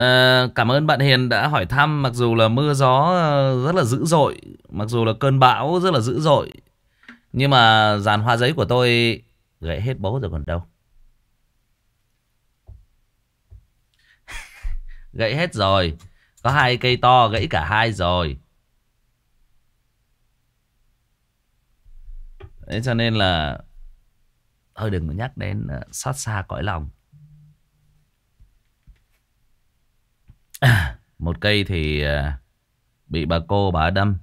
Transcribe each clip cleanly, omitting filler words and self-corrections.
Cảm ơn bạn Hiền đã hỏi thăm. Mặc dù là mưa gió rất là dữ dội, mặc dù là cơn bão rất là dữ dội, nhưng mà dàn hoa giấy của tôi gãy hết bố rồi còn đâu. Gãy hết rồi. Có hai cây to gãy cả hai rồi. Thế cho nên là thôi đừng có nhắc đến, xót xa cõi lòng. Một cây thì bị bà cô bà đâm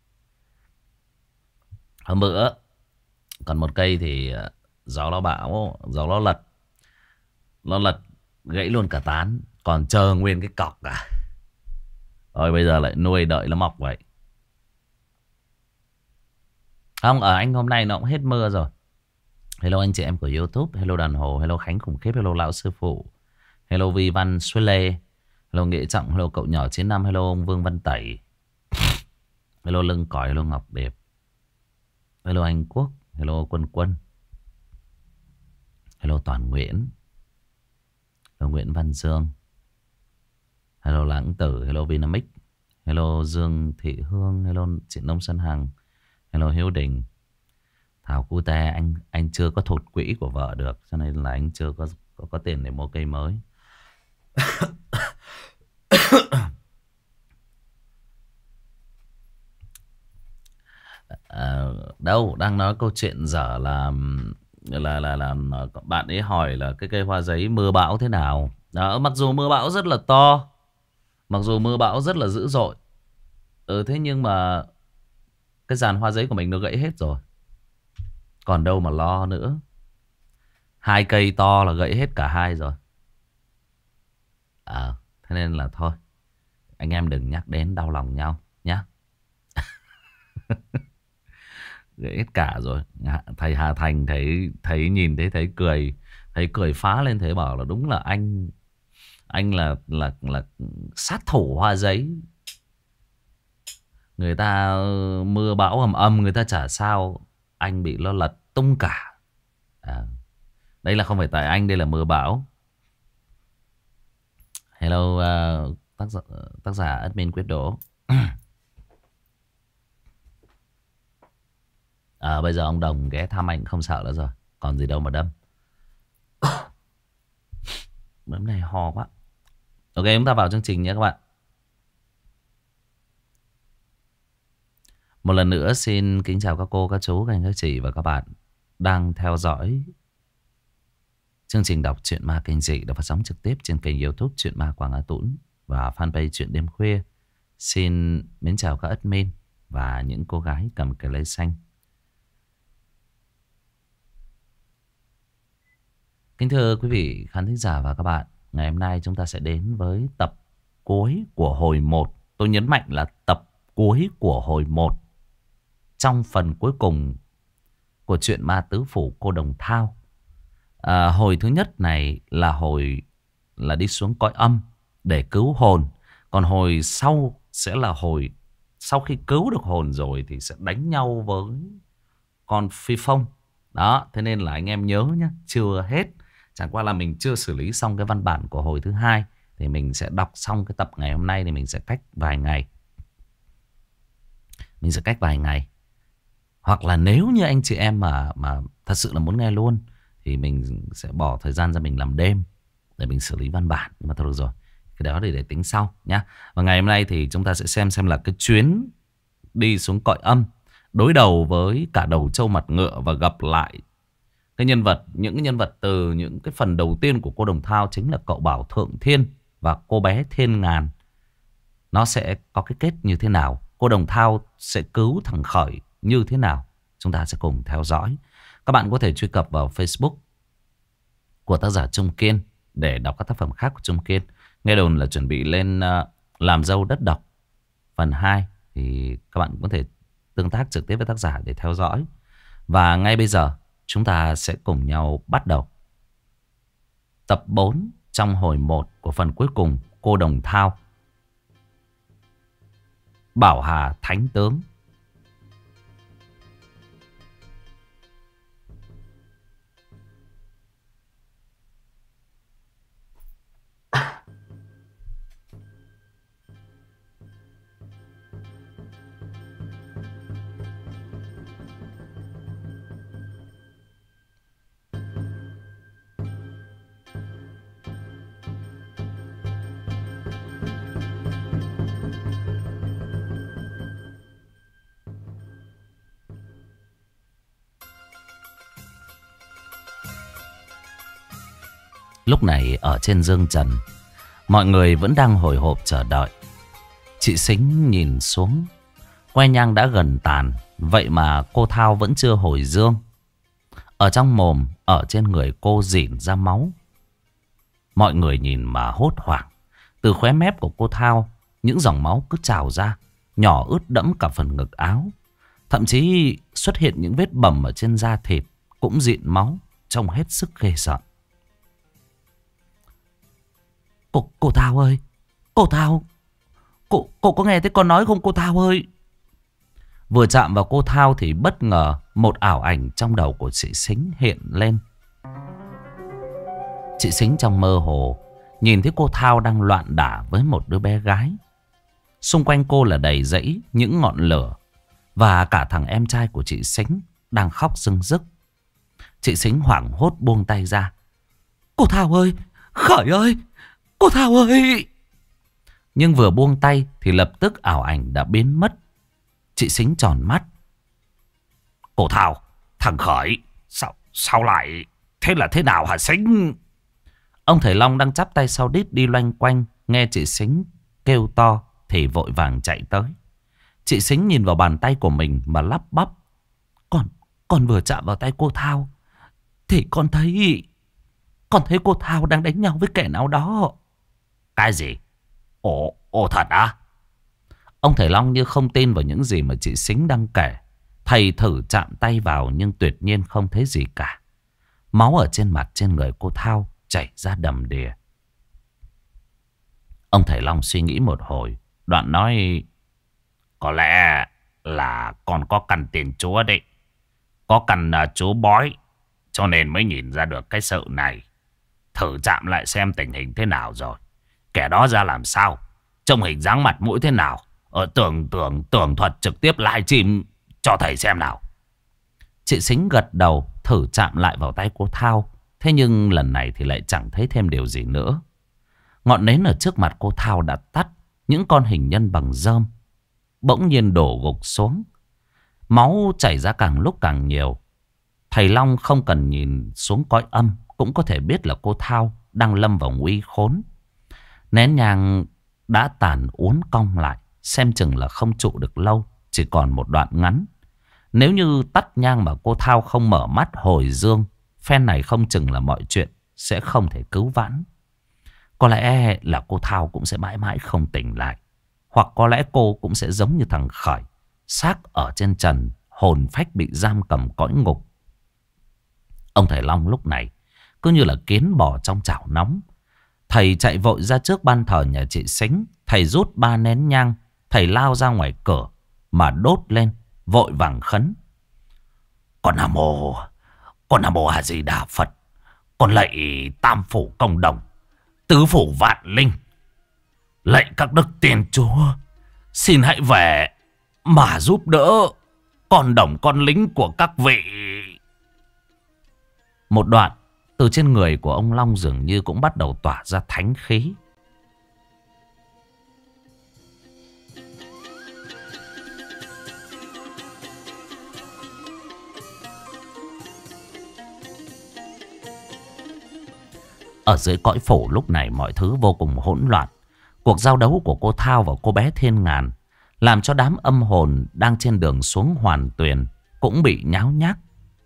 hôm bữa. Còn một cây thì gió nó bão, gió nó lật. Nó lật gãy luôn cả tán. Còn chờ nguyên cái cọc à. Rồi bây giờ lại nuôi đợi nó mọc vậy. Không, ở anh hôm nay nó cũng hết mưa rồi. Hello anh chị em của YouTube. Hello Đàn Hồ. Hello Khánh Khủng Khiếp. Hello Lão Sư Phụ. Hello Vi Văn Xuế Lê. Hello Nghệ Trọng. Hello Cậu Nhỏ 95. Hello ông Vương Văn Tẩy. Hello Lưng Còi. Hello Ngọc Điệp. Hello Anh Quốc. Hello Quân Quân. Hello Toàn Nguyễn. Hello Nguyễn Văn Dương. Hello Lãng Tử. Hello Vinamic. Hello Dương Thị Hương. Hello chị Nông Xuân Hằng. Hello Hiếu Đình. Thảo Cute, anh chưa có thụt quỹ của vợ được, cho nên là anh chưa có tiền để mua cây mới. Đâu đang nói câu chuyện dở là bạn ấy hỏi là cái cây hoa giấy mưa bão thế nào đó. Mặc dù mưa bão rất là to, mặc dù mưa bão rất là dữ dội, thế nhưng mà cái dàn hoa giấy của mình nó gãy hết rồi, còn đâu mà lo nữa. Hai cây to là gãy hết cả hai rồi. Thế nên là thôi, anh em đừng nhắc đến đau lòng nhau nhá. Gãy hết cả rồi. Thầy Hà Thành thấy nhìn thấy cười, thấy cười phá lên, thấy bảo là đúng là anh là sát thủ hoa giấy. Người ta mưa bão ầm ầm người ta chả sao, anh bị nó lật tung cả. Đây là không phải tại anh, đây là mưa bão. Hello tác giả admin Quyết Đỗ. Bây giờ ông Đồng ghé thăm anh không sợ nữa rồi, còn gì đâu mà đâm. Bữa này ho quá. Ok, chúng ta vào chương trình nhé các bạn. Một lần nữa xin kính chào các cô, các chú, các anh, các chị và các bạn đang theo dõi chương trình đọc truyện ma kinh dị được phát sóng trực tiếp trên kênh YouTube Truyện Ma Quảng Á Tũng và fanpage Truyện Đêm Khuya. Xin mến chào các admin và những cô gái cầm cái lấy xanh. Kính thưa quý vị khán thính giả và các bạn, ngày hôm nay chúng ta sẽ đến với tập cuối của hồi 1. Tôi nhấn mạnh là tập cuối của hồi 1. Trong phần cuối cùng của truyện ma tứ phủ cô Đồng Thao. Hồi thứ nhất này là hồi là đi xuống cõi âm để cứu hồn. Còn hồi sau sẽ là hồi sau khi cứu được hồn rồi thì sẽ đánh nhau với con Phi Phong. Đó, thế nên là anh em nhớ nhé, chưa hết. Chẳng qua là mình chưa xử lý xong cái văn bản của hồi thứ hai, thì mình sẽ đọc xong cái tập ngày hôm nay thì mình sẽ cách vài ngày. Mình sẽ cách vài ngày. Hoặc là nếu như anh chị em mà thật sự là muốn nghe luôn thì mình sẽ bỏ thời gian ra mình làm đêm để mình xử lý văn bản. Nhưng mà thôi được rồi, cái đó để tính sau nhá. Và ngày hôm nay thì chúng ta sẽ xem là cái chuyến đi xuống cõi âm đối đầu với cả đầu trâu mặt ngựa và gặp lại cái nhân vật, những cái nhân vật từ những cái phần đầu tiên của cô Đồng Thao, chính là cậu Bảo Thượng Thiên và cô bé Thiên Ngàn. Nó sẽ có cái kết như thế nào? Cô Đồng Thao sẽ cứu thằng Khởi như thế nào? Chúng ta sẽ cùng theo dõi. Các bạn có thể truy cập vào Facebook của tác giả Trung Kiên để đọc các tác phẩm khác của Trung Kiên. Nghe đồn là chuẩn bị lên làm dâu đất độc phần 2, thì các bạn có thể tương tác trực tiếp với tác giả để theo dõi. Và ngay bây giờ chúng ta sẽ cùng nhau bắt đầu tập 4 trong hồi 1 của phần cuối cùng cô Đồng Thao. Bảo Hà Thánh Tướng. Lúc này ở trên dương trần, mọi người vẫn đang hồi hộp chờ đợi. Chị Sính nhìn xuống, que nhang đã gần tàn, vậy mà cô Thao vẫn chưa hồi dương. Ở trong mồm, ở trên người cô rỉn ra máu. Mọi người nhìn mà hốt hoảng. Từ khóe mép của cô Thao, những dòng máu cứ trào ra, nhỏ ướt đẫm cả phần ngực áo. Thậm chí xuất hiện những vết bầm ở trên da thịt, cũng rịn máu, trông hết sức ghê sợ. Cô Thao ơi, cô Thao, cô có nghe thấy con nói không cô Thao ơi? Vừa chạm vào cô Thao thì bất ngờ một ảo ảnh trong đầu của chị Sính hiện lên. Chị Sính trong mơ hồ nhìn thấy cô Thao đang loạn đả với một đứa bé gái. Xung quanh cô là đầy rẫy những ngọn lửa, và cả thằng em trai của chị Sính đang khóc rưng rức. Chị Sính hoảng hốt buông tay ra. Cô Thao ơi, Khởi ơi, cô Thao ơi. Nhưng vừa buông tay thì lập tức ảo ảnh đã biến mất. Chị Sính tròn mắt. Cô Thao, thằng Khởi, sao lại thế, là thế nào hả Sính? Ông thầy Long đang chắp tay sau đít đi loanh quanh, nghe chị Sính kêu to thì vội vàng chạy tới. Chị Sính nhìn vào bàn tay của mình mà lắp bắp. Con vừa chạm vào tay cô Thao thì con thấy cô Thao đang đánh nhau với kẻ nào đó. Cái gì? Ồ thật à? Ông thầy Long như không tin vào những gì mà chị Sính đang kể. Thầy thử chạm tay vào nhưng tuyệt nhiên không thấy gì cả. Máu ở trên mặt trên người cô Thao chảy ra đầm đìa. Ông thầy Long suy nghĩ một hồi, đoạn nói: có lẽ là con có căn tiền chúa đấy. Có căn chúa bói, cho nên mới nhìn ra được cái sự này. Thử chạm lại xem tình hình thế nào rồi. Kẻ đó ra làm sao, trông hình dáng mặt mũi thế nào. Tưởng thuật trực tiếp livestream cho thầy xem nào. Chị Sính gật đầu, thử chạm lại vào tay cô Thao. Thế nhưng lần này thì lại chẳng thấy thêm điều gì nữa. Ngọn nến ở trước mặt cô Thao đã tắt. Những con hình nhân bằng rơm bỗng nhiên đổ gục xuống. Máu chảy ra càng lúc càng nhiều. Thầy Long không cần nhìn xuống cõi âm cũng có thể biết là cô Thao đang lâm vào nguy khốn. Nén nhang đã tàn uốn cong lại, xem chừng là không trụ được lâu, chỉ còn một đoạn ngắn. Nếu như tắt nhang mà cô Thao không mở mắt hồi dương, phen này không chừng là mọi chuyện sẽ không thể cứu vãn. Có lẽ là cô Thao cũng sẽ mãi mãi không tỉnh lại. Hoặc có lẽ cô cũng sẽ giống như thằng Khởi, xác ở trên trần, hồn phách bị giam cầm cõi ngục. Ông thầy Long lúc này cứ như là kiến bò trong chảo nóng. Thầy chạy vội ra trước ban thờ nhà chị Sính. Thầy rút 3 nén nhang. Thầy lao ra ngoài cửa mà đốt lên, vội vàng khấn: Con Nam Mô A Di Đà Phật. Con lạy Tam Phủ Công Đồng, Tứ Phủ Vạn Linh, lạy các đức tiên chúa, xin hãy về mà giúp đỡ con đồng con lính của các vị. Một đoạn, từ trên người của ông Long dường như cũng bắt đầu tỏa ra thánh khí. Ở dưới cõi phủ lúc này mọi thứ vô cùng hỗn loạn. Cuộc giao đấu của cô Thao và cô bé Thiên Ngàn làm cho đám âm hồn đang trên đường xuống Hoàn Tuyền cũng bị nháo nhác.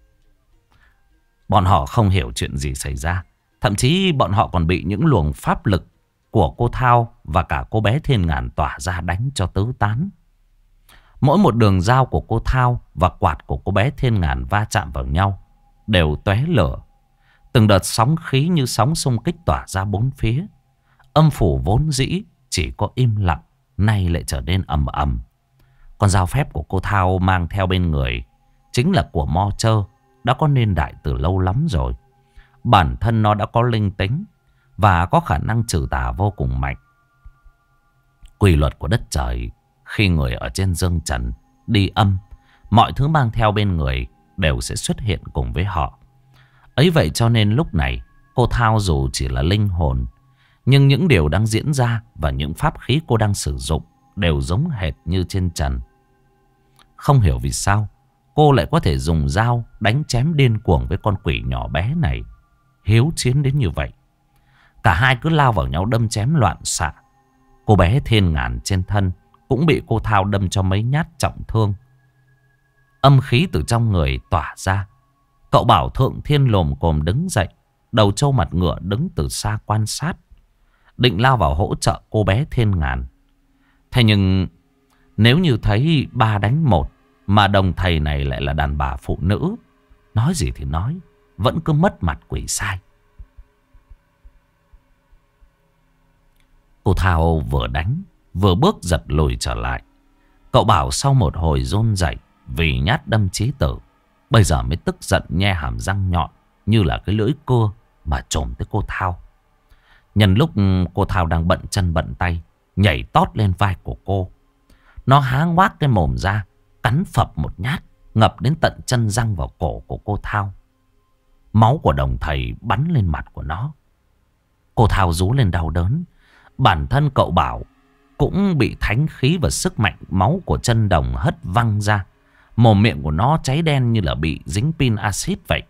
Bọn họ không hiểu chuyện gì xảy ra. Thậm chí bọn họ còn bị những luồng pháp lực của cô Thao và cả cô bé Thiên Ngàn tỏa ra đánh cho tứ tán. Mỗi một đường dao của cô Thao và quạt của cô bé Thiên Ngàn va chạm vào nhau đều tóe lửa. Từng đợt sóng khí như sóng xung kích tỏa ra bốn phía. Âm phủ vốn dĩ chỉ có im lặng, nay lại trở nên ầm ầm. Con dao phép của cô Thao mang theo bên người chính là của Mo Chơ, đã có niên đại từ lâu lắm rồi. Bản thân nó đã có linh tính và có khả năng trừ tà vô cùng mạnh. Quy luật của đất trời, khi người ở trên dương trần đi âm, mọi thứ mang theo bên người đều sẽ xuất hiện cùng với họ. Ấy vậy cho nên lúc này cô Thao dù chỉ là linh hồn, nhưng những điều đang diễn ra và những pháp khí cô đang sử dụng đều giống hệt như trên trần. Không hiểu vì sao cô lại có thể dùng dao đánh chém điên cuồng với con quỷ nhỏ bé này, hiếu chiến đến như vậy. Cả hai cứ lao vào nhau đâm chém loạn xạ. Cô bé Thiên Ngàn trên thân cũng bị cô Thao đâm cho mấy nhát trọng thương. Âm khí từ trong người tỏa ra. Cậu Bảo Thượng Thiên lồm cồm đứng dậy, đầu trâu mặt ngựa đứng từ xa quan sát, định lao vào hỗ trợ cô bé Thiên Ngàn. Thế nhưng nếu như thấy 3 đánh 1 mà đồng thầy này lại là đàn bà phụ nữ, nói gì thì nói, vẫn cứ mất mặt quỷ sai. Cô Thao vừa đánh vừa bước giật lùi trở lại. Cậu Bảo sau một hồi run rẩy vì nhát đâm chí tử, bây giờ mới tức giận nhe hàm răng nhọn như là cái lưỡi cưa mà chồm tới cô Thao. Nhân lúc cô Thao đang bận chân bận tay, nhảy tót lên vai của cô. Nó há ngoác cái mồm ra, cắn phập một nhát, ngập đến tận chân răng vào cổ của cô Thao. Máu của đồng thầy bắn lên mặt của nó. Cô Thao rú lên đau đớn. Bản thân cậu Bảo cũng bị thánh khí và sức mạnh máu của chân đồng hất văng ra. Mồm miệng của nó cháy đen như là bị dính pin axit vậy.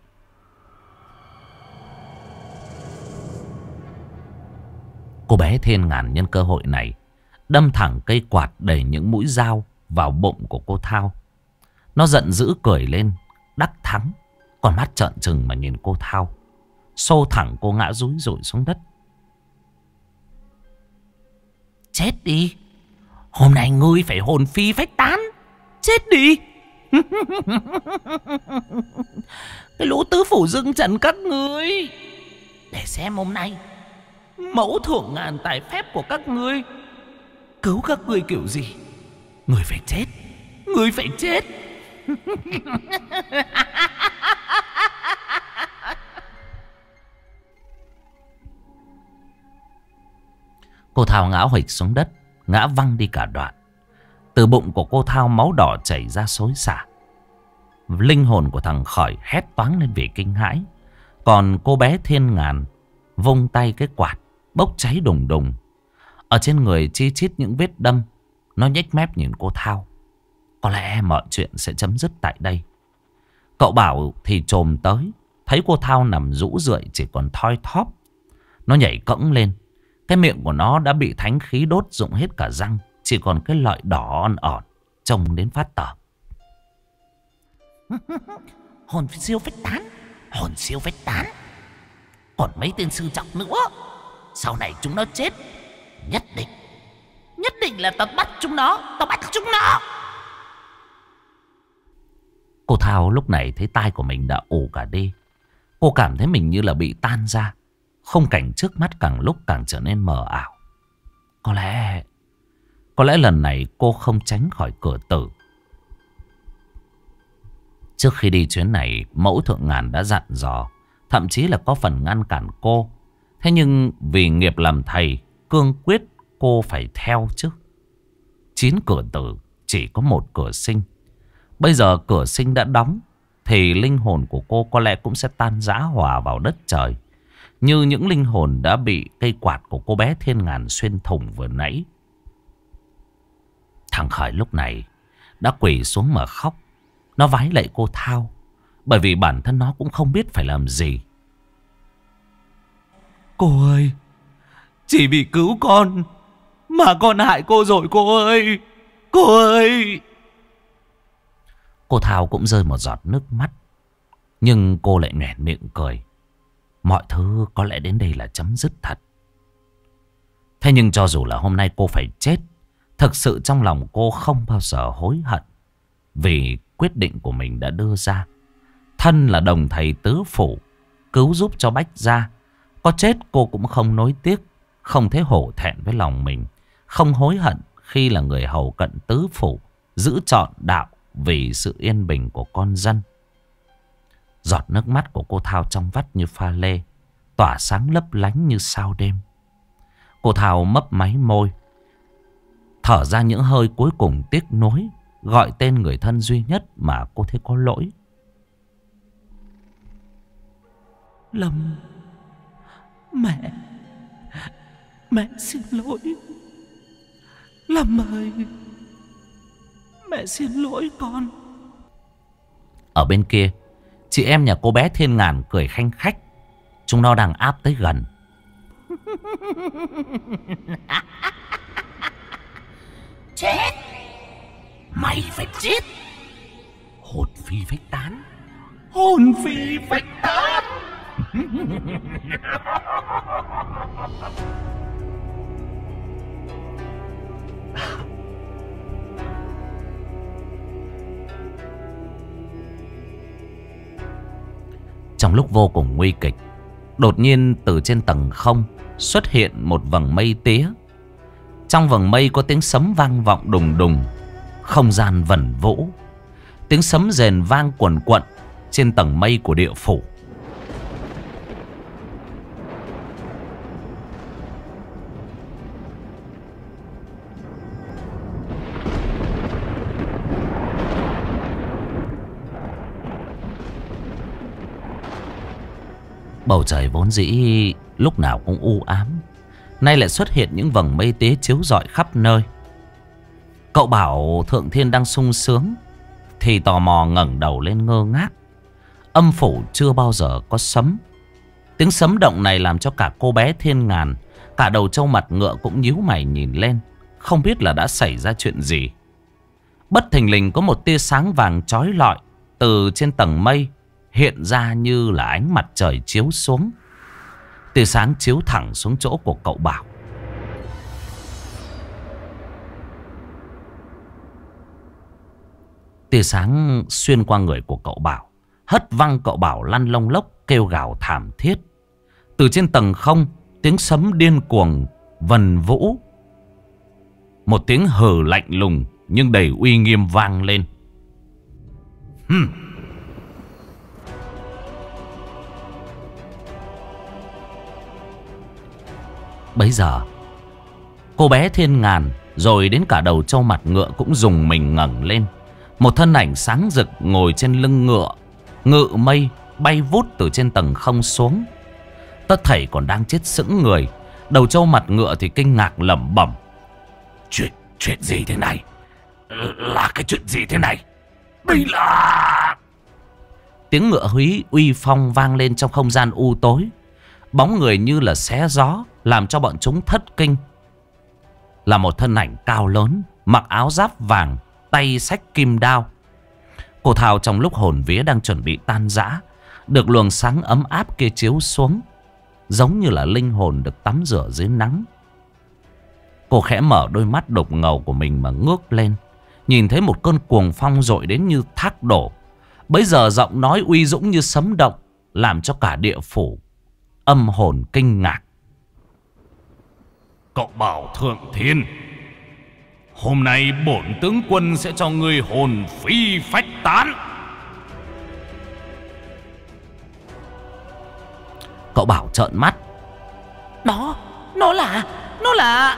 Cô bé Thiên Ngàn nhân cơ hội này đâm thẳng cây quạt đầy những mũi dao vào bụng của cô Thao. Nó giận dữ cười lên, đắc thắng. Còn mắt trợn trừng mà nhìn cô Thao, xô thẳng cô ngã rúi rụi xuống đất. Chết đi, hôm nay ngươi phải hồn phi phách tán. Chết đi. Cái lũ tứ phủ dương trần các ngươi, để xem hôm nay mẫu thượng ngàn tài phép của các ngươi cứu các ngươi kiểu gì. Ngươi phải chết, ngươi phải chết. Cô Thao ngã huỵch xuống đất, ngã văng đi cả đoạn. Từ bụng của cô Thao máu đỏ chảy ra xối xả. Linh hồn của thằng Khởi hét toáng lên vì kinh hãi. Còn cô bé Thiên Ngàn vung tay cái quạt bốc cháy đùng đùng. Ở trên người chi chít những vết đâm. Nó nhếch mép nhìn cô Thao. Có lẽ mọi chuyện sẽ chấm dứt tại đây. Cậu Bảo thì chồm tới, thấy cô Thao nằm rũ rượi chỉ còn thoi thóp. Nó nhảy cẫng lên. Cái miệng của nó đã bị thánh khí đốt rụng hết cả răng, chỉ còn cái lợi đỏ on ỏn, trông đến phát tở. Hồn siêu phách tán, hồn siêu phách tán. Còn mấy tên sư trọng nữa, sau này chúng nó chết, nhất định là tao bắt chúng nó, tao bắt chúng nó. Cô Thao lúc này thấy tai của mình đã ù cả đi. Cô cảm thấy mình như là bị tan ra. Khung cảnh trước mắt càng lúc càng trở nên mờ ảo. Có lẽ lần này cô không tránh khỏi cửa tử. Trước khi đi chuyến này, mẫu thượng ngàn đã dặn dò, thậm chí là có phần ngăn cản cô. Thế nhưng vì nghiệp làm thầy, cương quyết cô phải theo chứ. 9 cửa tử, chỉ có một cửa sinh. Bây giờ cửa sinh đã đóng, thì linh hồn của cô có lẽ cũng sẽ tan rã hòa vào đất trời, như những linh hồn đã bị cây quạt của cô bé Thiên Ngàn xuyên thủng vừa nãy. Thằng Khởi lúc này đã quỳ xuống mà khóc. Nó vái lạy cô Thao, bởi vì bản thân nó cũng không biết phải làm gì. Cô ơi, chỉ vì cứu con mà con hại cô rồi cô ơi. Cô ơi. Cô Thao cũng rơi một giọt nước mắt, nhưng cô lại nhoẻn miệng cười. Mọi thứ có lẽ đến đây là chấm dứt thật. Thế nhưng cho dù là hôm nay cô phải chết, thực sự trong lòng cô không bao giờ hối hận vì quyết định của mình đã đưa ra. Thân là đồng thầy tứ phủ, cứu giúp cho Bách gia, có chết cô cũng không nối tiếc, không thấy hổ thẹn với lòng mình, không hối hận khi là người hầu cận tứ phủ, giữ trọn đạo vì sự yên bình của con dân. Giọt nước mắt của cô Thao trong vắt như pha lê, tỏa sáng lấp lánh như sao đêm. Cô Thao mấp máy môi, thở ra những hơi cuối cùng tiếc nuối, gọi tên người thân duy nhất mà cô thấy có lỗi. Lâm, mẹ xin lỗi. Lâm ơi, mẹ xin lỗi con. Ở bên kia, chị em nhà cô bé Thiên Ngàn cười khanh khách. Chúng nó đang áp tới gần. Chết. Mày phải chết. Hồn phi phách tán. Hồn phi phách tán. Trong lúc vô cùng nguy kịch, đột nhiên từ trên tầng không xuất hiện một vầng mây tía. Trong vầng mây có tiếng sấm vang vọng đùng đùng, không gian vẩn vũ. Tiếng sấm rền vang quần quận trên tầng mây của địa phủ. Bầu trời vốn dĩ lúc nào cũng u ám, nay lại xuất hiện những vầng mây tía chiếu rọi khắp nơi. Cậu Bảo Thượng Thiên đang sung sướng thì tò mò ngẩng đầu lên ngơ ngác. Âm phủ chưa bao giờ có sấm. Tiếng sấm động này làm cho cả cô bé Thiên Ngàn, cả đầu trâu mặt ngựa cũng nhíu mày nhìn lên, không biết là đã xảy ra chuyện gì. Bất thình lình có một tia sáng vàng chói lọi từ trên tầng mây hiện ra như là ánh mặt trời chiếu xuống. Tia sáng chiếu thẳng xuống chỗ của cậu Bảo. Tia sáng xuyên qua người của cậu Bảo, hất văng cậu Bảo lăn lông lốc kêu gào thảm thiết. Từ trên tầng không, tiếng sấm điên cuồng vần vũ. Một tiếng hừ lạnh lùng nhưng đầy uy nghiêm vang lên. Bấy giờ cô bé Thiên Ngàn rồi đến cả đầu trâu mặt ngựa cũng dùng mình ngẩng lên. Một thân ảnh sáng rực ngồi trên lưng ngựa, ngự mây bay vút từ trên tầng không xuống. Tất thảy còn đang chết sững người. Đầu trâu mặt ngựa thì kinh ngạc lẩm bẩm: Chuyện gì thế này? Là cái chuyện gì thế này? Đây là... Tiếng ngựa húy uy phong vang lên trong không gian u tối. Bóng người như là xé gió, làm cho bọn chúng thất kinh. Là một thân ảnh cao lớn, mặc áo giáp vàng, tay xách kim đao. Cô Thảo trong lúc hồn vía đang chuẩn bị tan rã, được luồng sáng ấm áp kia chiếu xuống, giống như là linh hồn được tắm rửa dưới nắng. Cô khẽ mở đôi mắt đục ngầu của mình mà ngước lên, nhìn thấy một cơn cuồng phong dội đến như thác đổ. Bấy giờ giọng nói uy dũng như sấm động, làm cho cả địa phủ âm hồn kinh ngạc. Cậu Bảo Thượng Thiên, hôm nay bổn tướng quân sẽ cho ngươi hồn phi phách tán. Cậu Bảo trợn mắt. Nó là...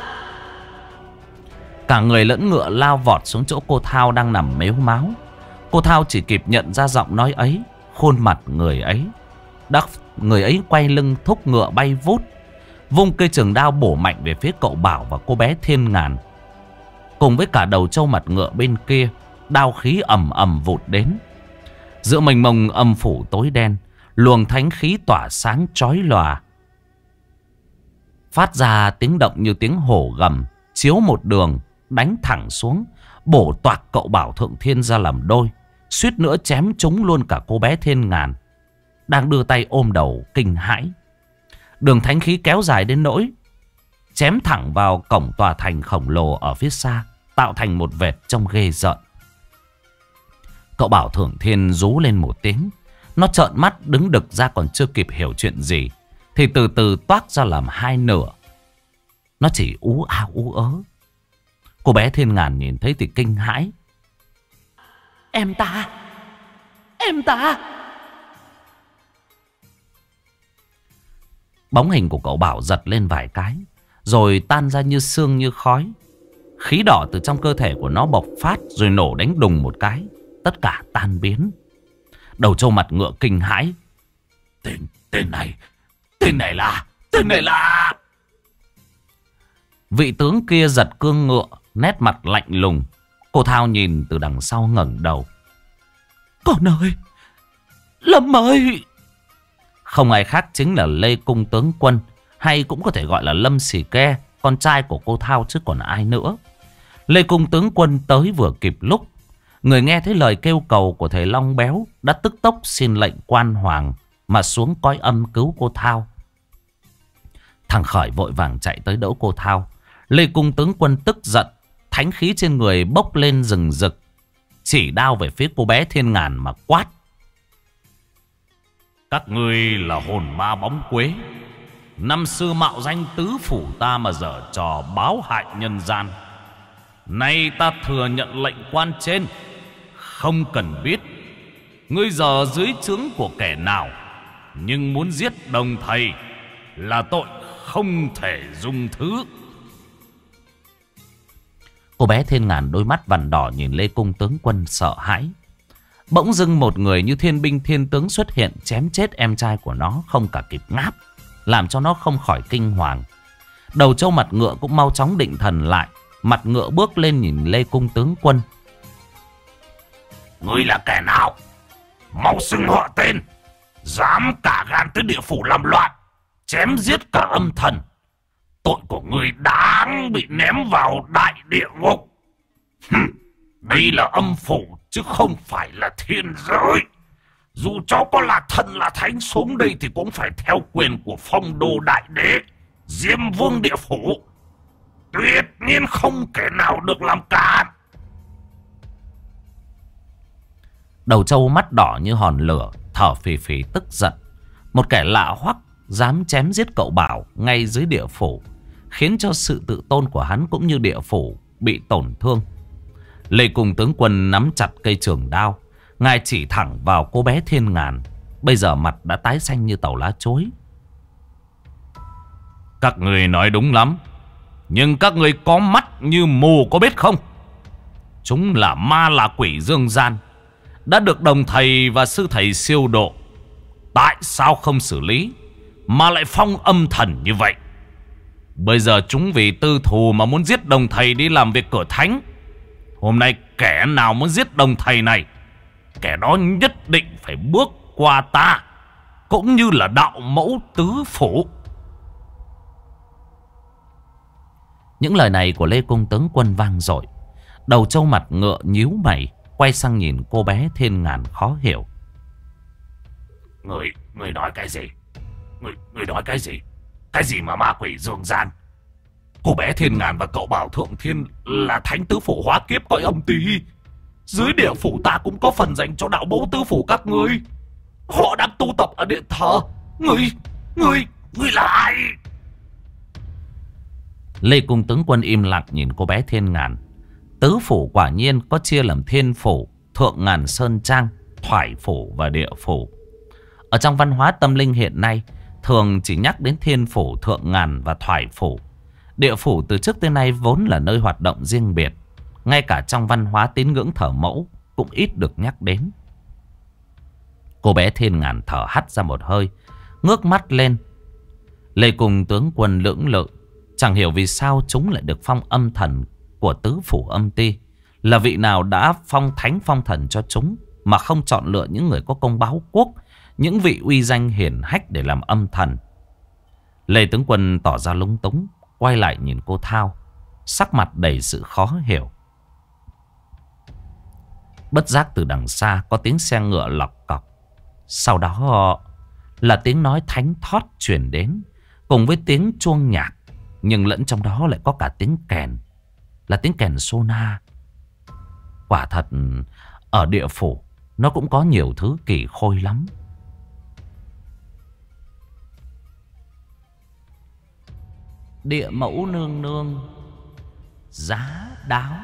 Cả người lẫn ngựa lao vọt xuống chỗ cô Thao đang nằm mếu máo. Cô Thao chỉ kịp nhận ra giọng nói ấy, khuôn mặt người ấy. Người ấy quay lưng thúc ngựa bay vút, vung cây trường đao bổ mạnh về phía cậu Bảo và cô bé Thiên Ngàn. Cùng với cả đầu trâu mặt ngựa bên kia, đao khí ầm ầm vụt đến. Giữa mênh mông âm phủ tối đen, luồng thánh khí tỏa sáng chói lòa, phát ra tiếng động như tiếng hổ gầm, chiếu một đường đánh thẳng xuống, bổ toạc cậu Bảo Thượng Thiên ra làm đôi, suýt nữa chém trúng luôn cả cô bé Thiên Ngàn đang đưa tay ôm đầu kinh hãi. Đường thánh khí kéo dài đến nỗi chém thẳng vào cổng tòa thành khổng lồ ở phía xa, tạo thành một vệt trông ghê rợn. Cậu Bảo Thượng Thiên rú lên một tiếng. Nó trợn mắt đứng đực ra, còn chưa kịp hiểu chuyện gì thì từ từ toác ra làm hai nửa. Nó chỉ ú a ú ớ. Cô bé Thiên Ngàn nhìn thấy thì kinh hãi. Em ta. Bóng hình của cậu Bảo giật lên vài cái, rồi tan ra như sương như khói. Khí đỏ từ trong cơ thể của nó bộc phát, rồi nổ đánh đùng một cái. Tất cả tan biến. Đầu trâu mặt ngựa kinh hãi. Tên này là... Vị tướng kia giật cương ngựa, nét mặt lạnh lùng. Cô Thao nhìn từ đằng sau ngẩng đầu. Con ơi! Lâm ơi! Không ai khác chính là Lê Cung tướng quân, hay cũng có thể gọi là Lâm Xì Ke, con trai của cô Thao chứ còn ai nữa. Lê Cung tướng quân tới vừa kịp lúc. Người nghe thấy lời kêu cầu của thầy Long Béo đã tức tốc xin lệnh quan hoàng mà xuống cõi âm cứu cô Thao. Thằng Khởi vội vàng chạy tới đỡ cô Thao. Lê Cung tướng quân tức giận, thánh khí trên người bốc lên rừng rực, chỉ đao về phía cô bé Thiên Ngàn mà quát: Các ngươi là hồn ma bóng quế, năm xưa mạo danh tứ phủ ta mà giở trò báo hại nhân gian. Nay ta thừa nhận lệnh quan trên, không cần biết ngươi giờ dưới trướng của kẻ nào, nhưng muốn giết đồng thầy là tội không thể dung thứ. Cô bé Thiên Ngàn đôi mắt vằn đỏ nhìn Lê Cung tướng quân sợ hãi. Bỗng dưng một người như thiên binh thiên tướng xuất hiện chém chết em trai của nó không cả kịp ngáp, làm cho nó không khỏi kinh hoàng. Đầu trâu mặt ngựa cũng mau chóng định thần lại. Mặt ngựa bước lên nhìn Lê Cung tướng quân: Ngươi là kẻ nào? Mau xưng họ tên. Dám cả gan tới địa phủ làm loạn, chém giết cả âm thần. Tội của ngươi đáng bị ném vào đại địa ngục. Đây là âm phủ chứ không phải là thiên giới. Dù cháu có là thần là thánh xuống đây thì cũng phải theo quyền của phong đô đại đế, Diêm Vương địa phủ. Tuyệt nhiên không kẻ nào được làm cản. Đầu trâu mắt đỏ như hòn lửa, thở phì phì tức giận. Một kẻ lạ hoắc dám chém giết cậu Bảo ngay dưới địa phủ, khiến cho sự tự tôn của hắn cũng như địa phủ bị tổn thương. Lê Cung tướng quân nắm chặt cây trường đao, ngài chỉ thẳng vào cô bé Thiên Ngàn. Bây giờ mặt đã tái xanh như tàu lá chuối. Các người nói đúng lắm, nhưng các người có mắt như mù có biết không? Chúng là ma là quỷ dương gian, đã được đồng thầy và sư thầy siêu độ. Tại sao không xử lý mà lại phong âm thần như vậy? Bây giờ chúng vì tư thù mà muốn giết đồng thầy đi làm việc cửa thánh. Hôm nay kẻ nào muốn giết đồng thầy này, kẻ đó nhất định phải bước qua ta, cũng như là đạo mẫu tứ phủ. Những lời này của Lê Cung tướng quân vang dội. Đầu trâu mặt ngựa nhíu mày, quay sang nhìn cô bé Thiên Ngàn khó hiểu. Người nói cái gì? Người nói cái gì? Cái gì mà ma quỷ dương gian? Cô bé Thiên Ngàn và cậu Bảo Thượng Thiên là thánh tứ phủ hóa kiếp cõi âm tí. Dưới địa phủ ta cũng có phần dành cho đạo mẫu tứ phủ các ngươi. Họ đang tu tập ở điện thờ. Ngươi là ai? Lê Cung tướng quân im lặng nhìn cô bé Thiên Ngàn. Tứ phủ quả nhiên có chia làm Thiên phủ, Thượng Ngàn Sơn Trang, Thoại phủ và Địa phủ. Ở trong văn hóa tâm linh hiện nay, thường chỉ nhắc đến Thiên phủ, Thượng Ngàn và Thoại phủ. Địa phủ từ trước tới nay vốn là nơi hoạt động riêng biệt. Ngay cả trong văn hóa tín ngưỡng thờ mẫu cũng ít được nhắc đến. Cô bé Thiên Ngàn thở hắt ra một hơi, ngước mắt lên. Lê Cung tướng quân lưỡng lự, chẳng hiểu vì sao chúng lại được phong âm thần của tứ phủ âm ti. Là vị nào đã phong thánh phong thần cho chúng mà không chọn lựa những người có công báo quốc, những vị uy danh hiển hách để làm âm thần. Lê tướng quân tỏ ra lúng túng, quay lại nhìn cô Thao, sắc mặt đầy sự khó hiểu. Bất giác từ đằng xa có tiếng xe ngựa lọc cọc. Sau đó là tiếng nói thánh thót truyền đến, cùng với tiếng chuông nhạc. Nhưng lẫn trong đó lại có cả tiếng kèn, là tiếng kèn sona. Quả thật ở địa phủ nó cũng có nhiều thứ kỳ khôi lắm. Địa mẫu nương nương giá đáo.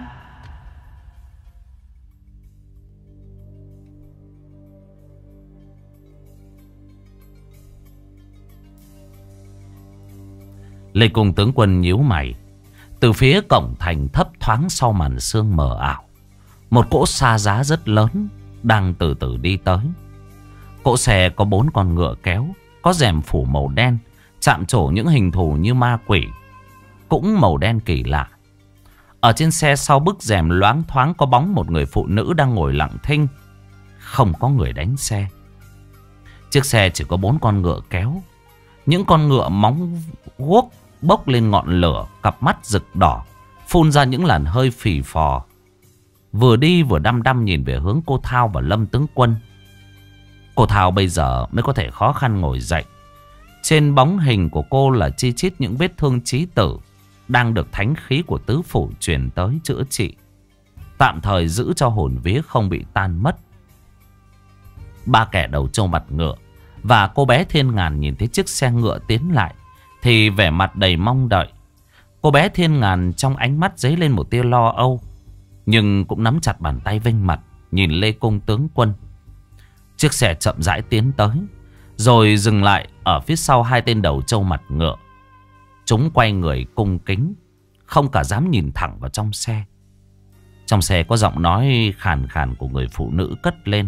Lê Cung tướng quân nhíu mày. Từ phía cổng thành thấp thoáng sau màn sương mờ ảo, một cỗ xa giá rất lớn đang từ từ đi tới. Cỗ xe có 4 con ngựa kéo, có rèm phủ màu đen, chạm trổ những hình thù như ma quỷ, cũng màu đen kỳ lạ. Ở trên xe sau bức rèm loáng thoáng có bóng một người phụ nữ đang ngồi lặng thinh. Không có người đánh xe. Chiếc xe chỉ có 4 con ngựa kéo, Những con ngựa móng guốc bốc lên ngọn lửa, cặp mắt rực đỏ, phun ra những làn hơi phì phò. Vừa đi vừa đăm đăm nhìn về hướng cô Thao và Lâm tướng quân. Cô Thao bây giờ mới có thể khó khăn ngồi dậy. Trên bóng hình của cô là chi chít những vết thương chí tử đang được thánh khí của tứ phủ truyền tới chữa trị, tạm thời giữ cho hồn vía không bị tan mất. Ba kẻ đầu trâu mặt ngựa và cô bé Thiên Ngàn nhìn thấy chiếc xe ngựa tiến lại thì vẻ mặt đầy mong đợi. Cô bé Thiên Ngàn trong ánh mắt dấy lên một tia lo âu, nhưng cũng nắm chặt bàn tay vênh mặt nhìn Lê Cung tướng quân. Chiếc xe chậm rãi tiến tới, rồi dừng lại ở phía sau hai tên đầu trâu mặt ngựa. Chúng quay người cung kính, không cả dám nhìn thẳng vào trong xe. Trong xe có giọng nói khàn khàn của người phụ nữ cất lên: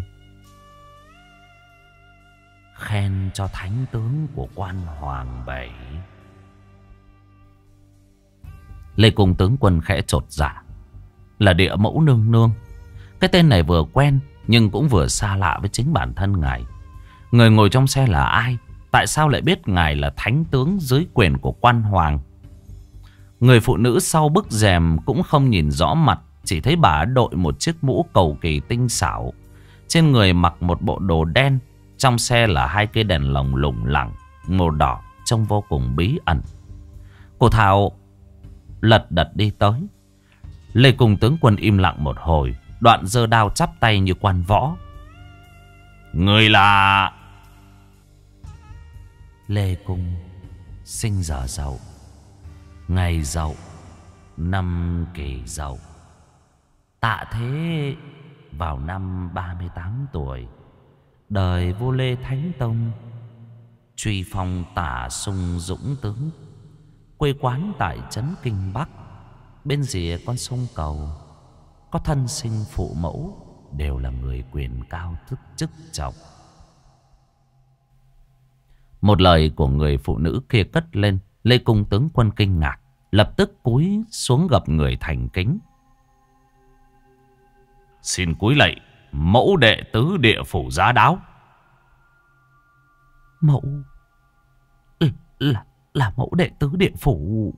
"Khen cho thánh tướng của quan hoàng bảy." Lê Cung tướng quân khẽ chột dạ. Là Địa Mẫu nương nương. Cái tên này vừa quen nhưng cũng vừa xa lạ với chính bản thân ngài. Người ngồi trong xe là ai? Tại sao lại biết ngài là thánh tướng dưới quyền của quan hoàng? Người phụ nữ sau bức rèm cũng không nhìn rõ mặt, chỉ thấy bà đội một chiếc mũ cầu kỳ tinh xảo. Trên người mặc một bộ đồ đen. Trong xe là hai cây đèn lồng lủng lẳng màu đỏ, trông vô cùng bí ẩn. Cô Thảo lật đật đi tới. Lê Cung tướng quân im lặng một hồi, đoạn giơ đao chắp tay như quan võ. "Người là..." "Lê Cung sinh giờ Dậu, ngày Dậu, năm Kỷ Dậu, tạ thế vào năm 38 tuổi. Đời vua Lê Thánh Tông, truy phong tả sung dũng tướng. Quê quán tại trấn Kinh Bắc, bên rìa con sông Cầu. Có thân sinh phụ mẫu, đều là người quyền cao chức trọng." Một lời của người phụ nữ kia cất lên. Lê Cung tướng quân kinh ngạc, lập tức cúi xuống gập người thành kính. "Xin cúi lạy mẫu đệ tứ Địa phủ Giá Đáo." "Mẫu là mẫu đệ tứ Địa phủ."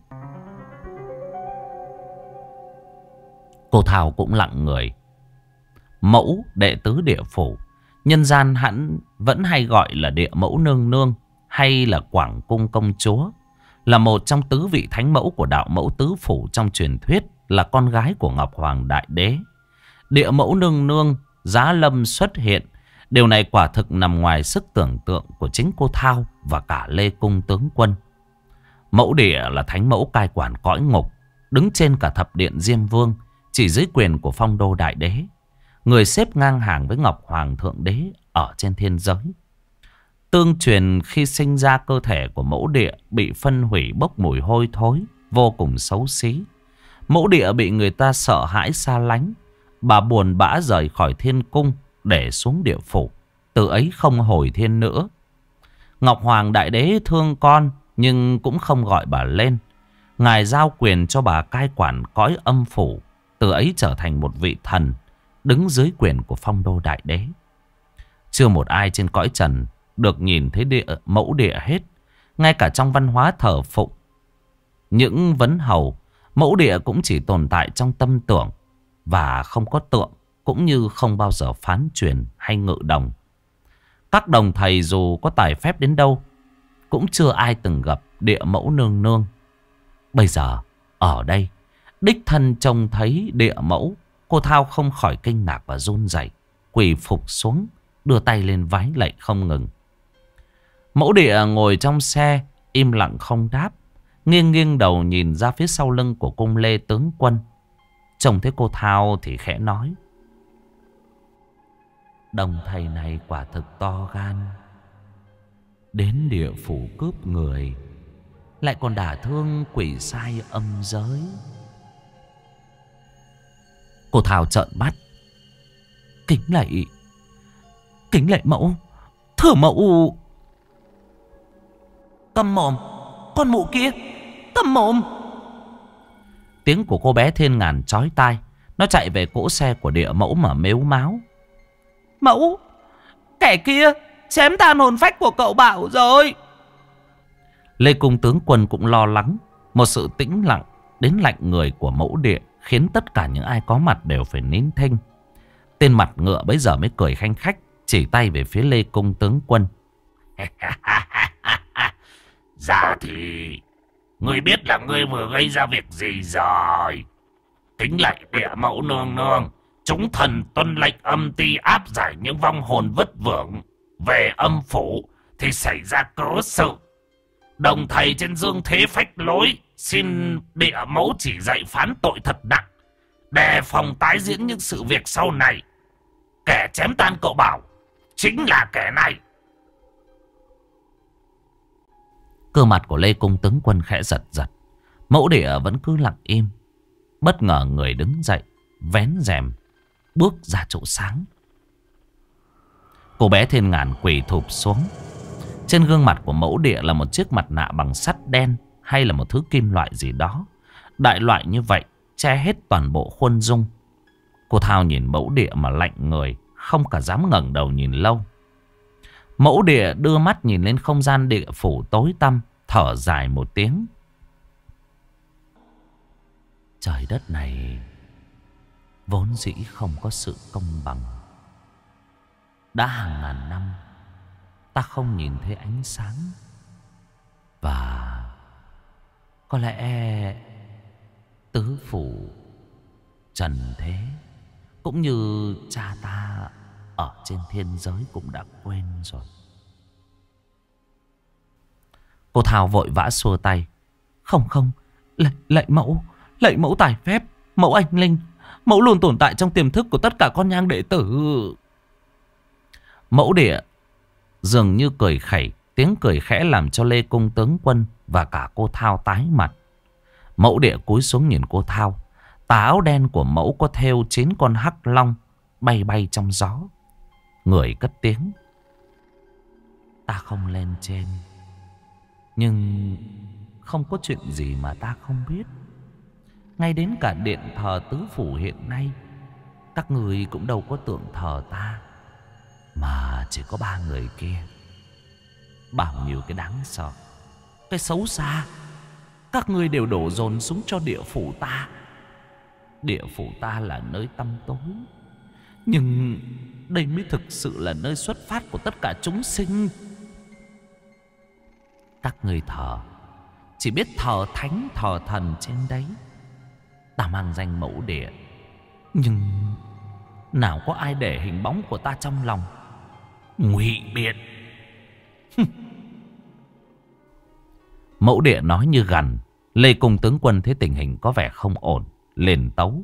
Cô Thảo cũng lặng người. Mẫu đệ tứ Địa phủ, nhân gian hẳn vẫn hay gọi là Địa Mẫu nương nương hay là Quảng Cung công chúa, là một trong tứ vị thánh mẫu của đạo mẫu tứ phủ trong truyền thuyết, là con gái của Ngọc Hoàng Đại Đế. Địa Mẫu nương nương giá lâm xuất hiện, điều này quả thực nằm ngoài sức tưởng tượng của chính cô Thao và cả Lê Cung tướng quân. Mẫu Địa là thánh mẫu cai quản cõi ngục, đứng trên cả thập điện Diêm Vương, chỉ dưới quyền của Phong Đô Đại Đế, người xếp ngang hàng với Ngọc Hoàng Thượng Đế ở trên thiên giới. Tương truyền khi sinh ra, cơ thể của Mẫu Địa bị phân hủy, bốc mùi hôi thối, vô cùng xấu xí. Mẫu Địa bị người ta sợ hãi xa lánh. Bà buồn bã rời khỏi thiên cung để xuống địa phủ, từ ấy không hồi thiên nữa. Ngọc Hoàng Đại Đế thương con nhưng cũng không gọi bà lên. Ngài giao quyền cho bà cai quản cõi âm phủ, từ ấy trở thành một vị thần đứng dưới quyền của Phong Đô Đại Đế. Chưa một ai trên cõi trần được nhìn thấy Mẫu Địa hết. Ngay cả trong văn hóa thờ phụng những vấn hầu, Mẫu Địa cũng chỉ tồn tại trong tâm tưởng và không có tượng, cũng như không bao giờ phán truyền hay ngự đồng. Các đồng thầy dù có tài phép đến đâu cũng chưa ai từng gặp Địa Mẫu nương nương. Bây giờ ở đây đích thân trông thấy Địa Mẫu, cô Thao không khỏi kinh ngạc và run rẩy, quỳ phục xuống, đưa tay lên vái lạy không ngừng. Mẫu Địa ngồi trong xe im lặng không đáp, nghiêng nghiêng đầu nhìn ra phía sau lưng của cung Lê tướng quân. Trông thấy cô Thao thì khẽ nói: "Đồng thầy này quả thực to gan, đến địa phủ cướp người, lại còn đả thương quỷ sai âm giới." Cô Thao trợn mắt: Kính lạy mẫu, thưa mẫu." "Câm mồm, con mụ kia, câm mồm!" Tiếng của cô bé Thiên Ngàn chói tai. Nó chạy về cỗ xe của Địa Mẫu mà mếu máo: "Mẫu, kẻ kia chém tan hồn phách của cậu Bảo rồi." Lê Cung tướng quân cũng lo lắng. Một sự tĩnh lặng đến lạnh người của Mẫu Địa khiến tất cả những ai có mặt đều phải nín thinh. Tên mặt ngựa bấy giờ mới cười khanh khách, chỉ tay về phía Lê Cung tướng quân. Dạ thì ngươi biết là ngươi vừa gây ra việc gì rồi. Kính lạy Địa Mẫu nương nương, chúng thần tuân lệnh âm ti áp giải những vong hồn vất vưởng về âm phủ thì xảy ra cớ sự. Đồng thầy trên dương thế phách lối, xin Địa Mẫu chỉ dạy phán tội thật nặng, đề phòng tái diễn những sự việc sau này. Kẻ chém tan cậu Bảo chính là kẻ này. Cơ mặt của Lê Cung tướng quân khẽ giật giật. Mẫu Địa vẫn cứ lặng im. Bất ngờ người đứng dậy, vén rèm, bước ra chỗ sáng. Cô bé Thiên Ngàn quỳ thụp xuống. Trên gương mặt của Mẫu Địa là một chiếc mặt nạ bằng sắt đen hay là một thứ kim loại gì đó. Đại loại như vậy, che hết toàn bộ khuôn dung. Cô Thao nhìn Mẫu Địa mà lạnh người, không cả dám ngẩng đầu nhìn lâu. Mẫu Địa đưa mắt nhìn lên không gian địa phủ tối tăm, thở dài một tiếng. Trời đất này vốn dĩ không có sự công bằng. Đã hàng ngàn năm ta không nhìn thấy ánh sáng. Và có lẽ tứ phủ trần thế cũng như cha ta ở trên thiên giới cũng đã quên rồi. Cô Thảo vội vã xua tay. Không, lạy mẫu tài phép, mẫu anh linh, mẫu luôn tồn tại trong tiềm thức của tất cả con nhang đệ tử. Mẫu Địa dường như cười khẩy, tiếng cười khẽ làm cho Lê Cung tướng quân và cả cô Thao tái mặt. Mẫu Địa cúi xuống nhìn cô Thao. Tà áo đen của mẫu có thêu 9 con hắc long bay bay trong gió. Người cất tiếng. Ta không lên trên, nhưng không có chuyện gì mà ta không biết. Ngay đến cả điện thờ tứ phủ hiện nay, các người cũng đâu có tượng thờ ta, mà chỉ có 3 người kia. Bao nhiêu cái đáng sợ, cái xấu xa, các ngươi đều đổ dồn xuống cho địa phủ ta. Địa phủ ta là nơi tăm tối, nhưng đây mới thực sự là nơi xuất phát của tất cả chúng sinh. Các người thờ chỉ biết thờ thánh thờ thần trên đấy. Ta mang danh Mẫu Địa, nhưng nào có ai để hình bóng của ta trong lòng. Ngụy biện. Mẫu Địa nói như gằn. Lê Cung tướng quân thấy tình hình có vẻ không ổn, liền tấu.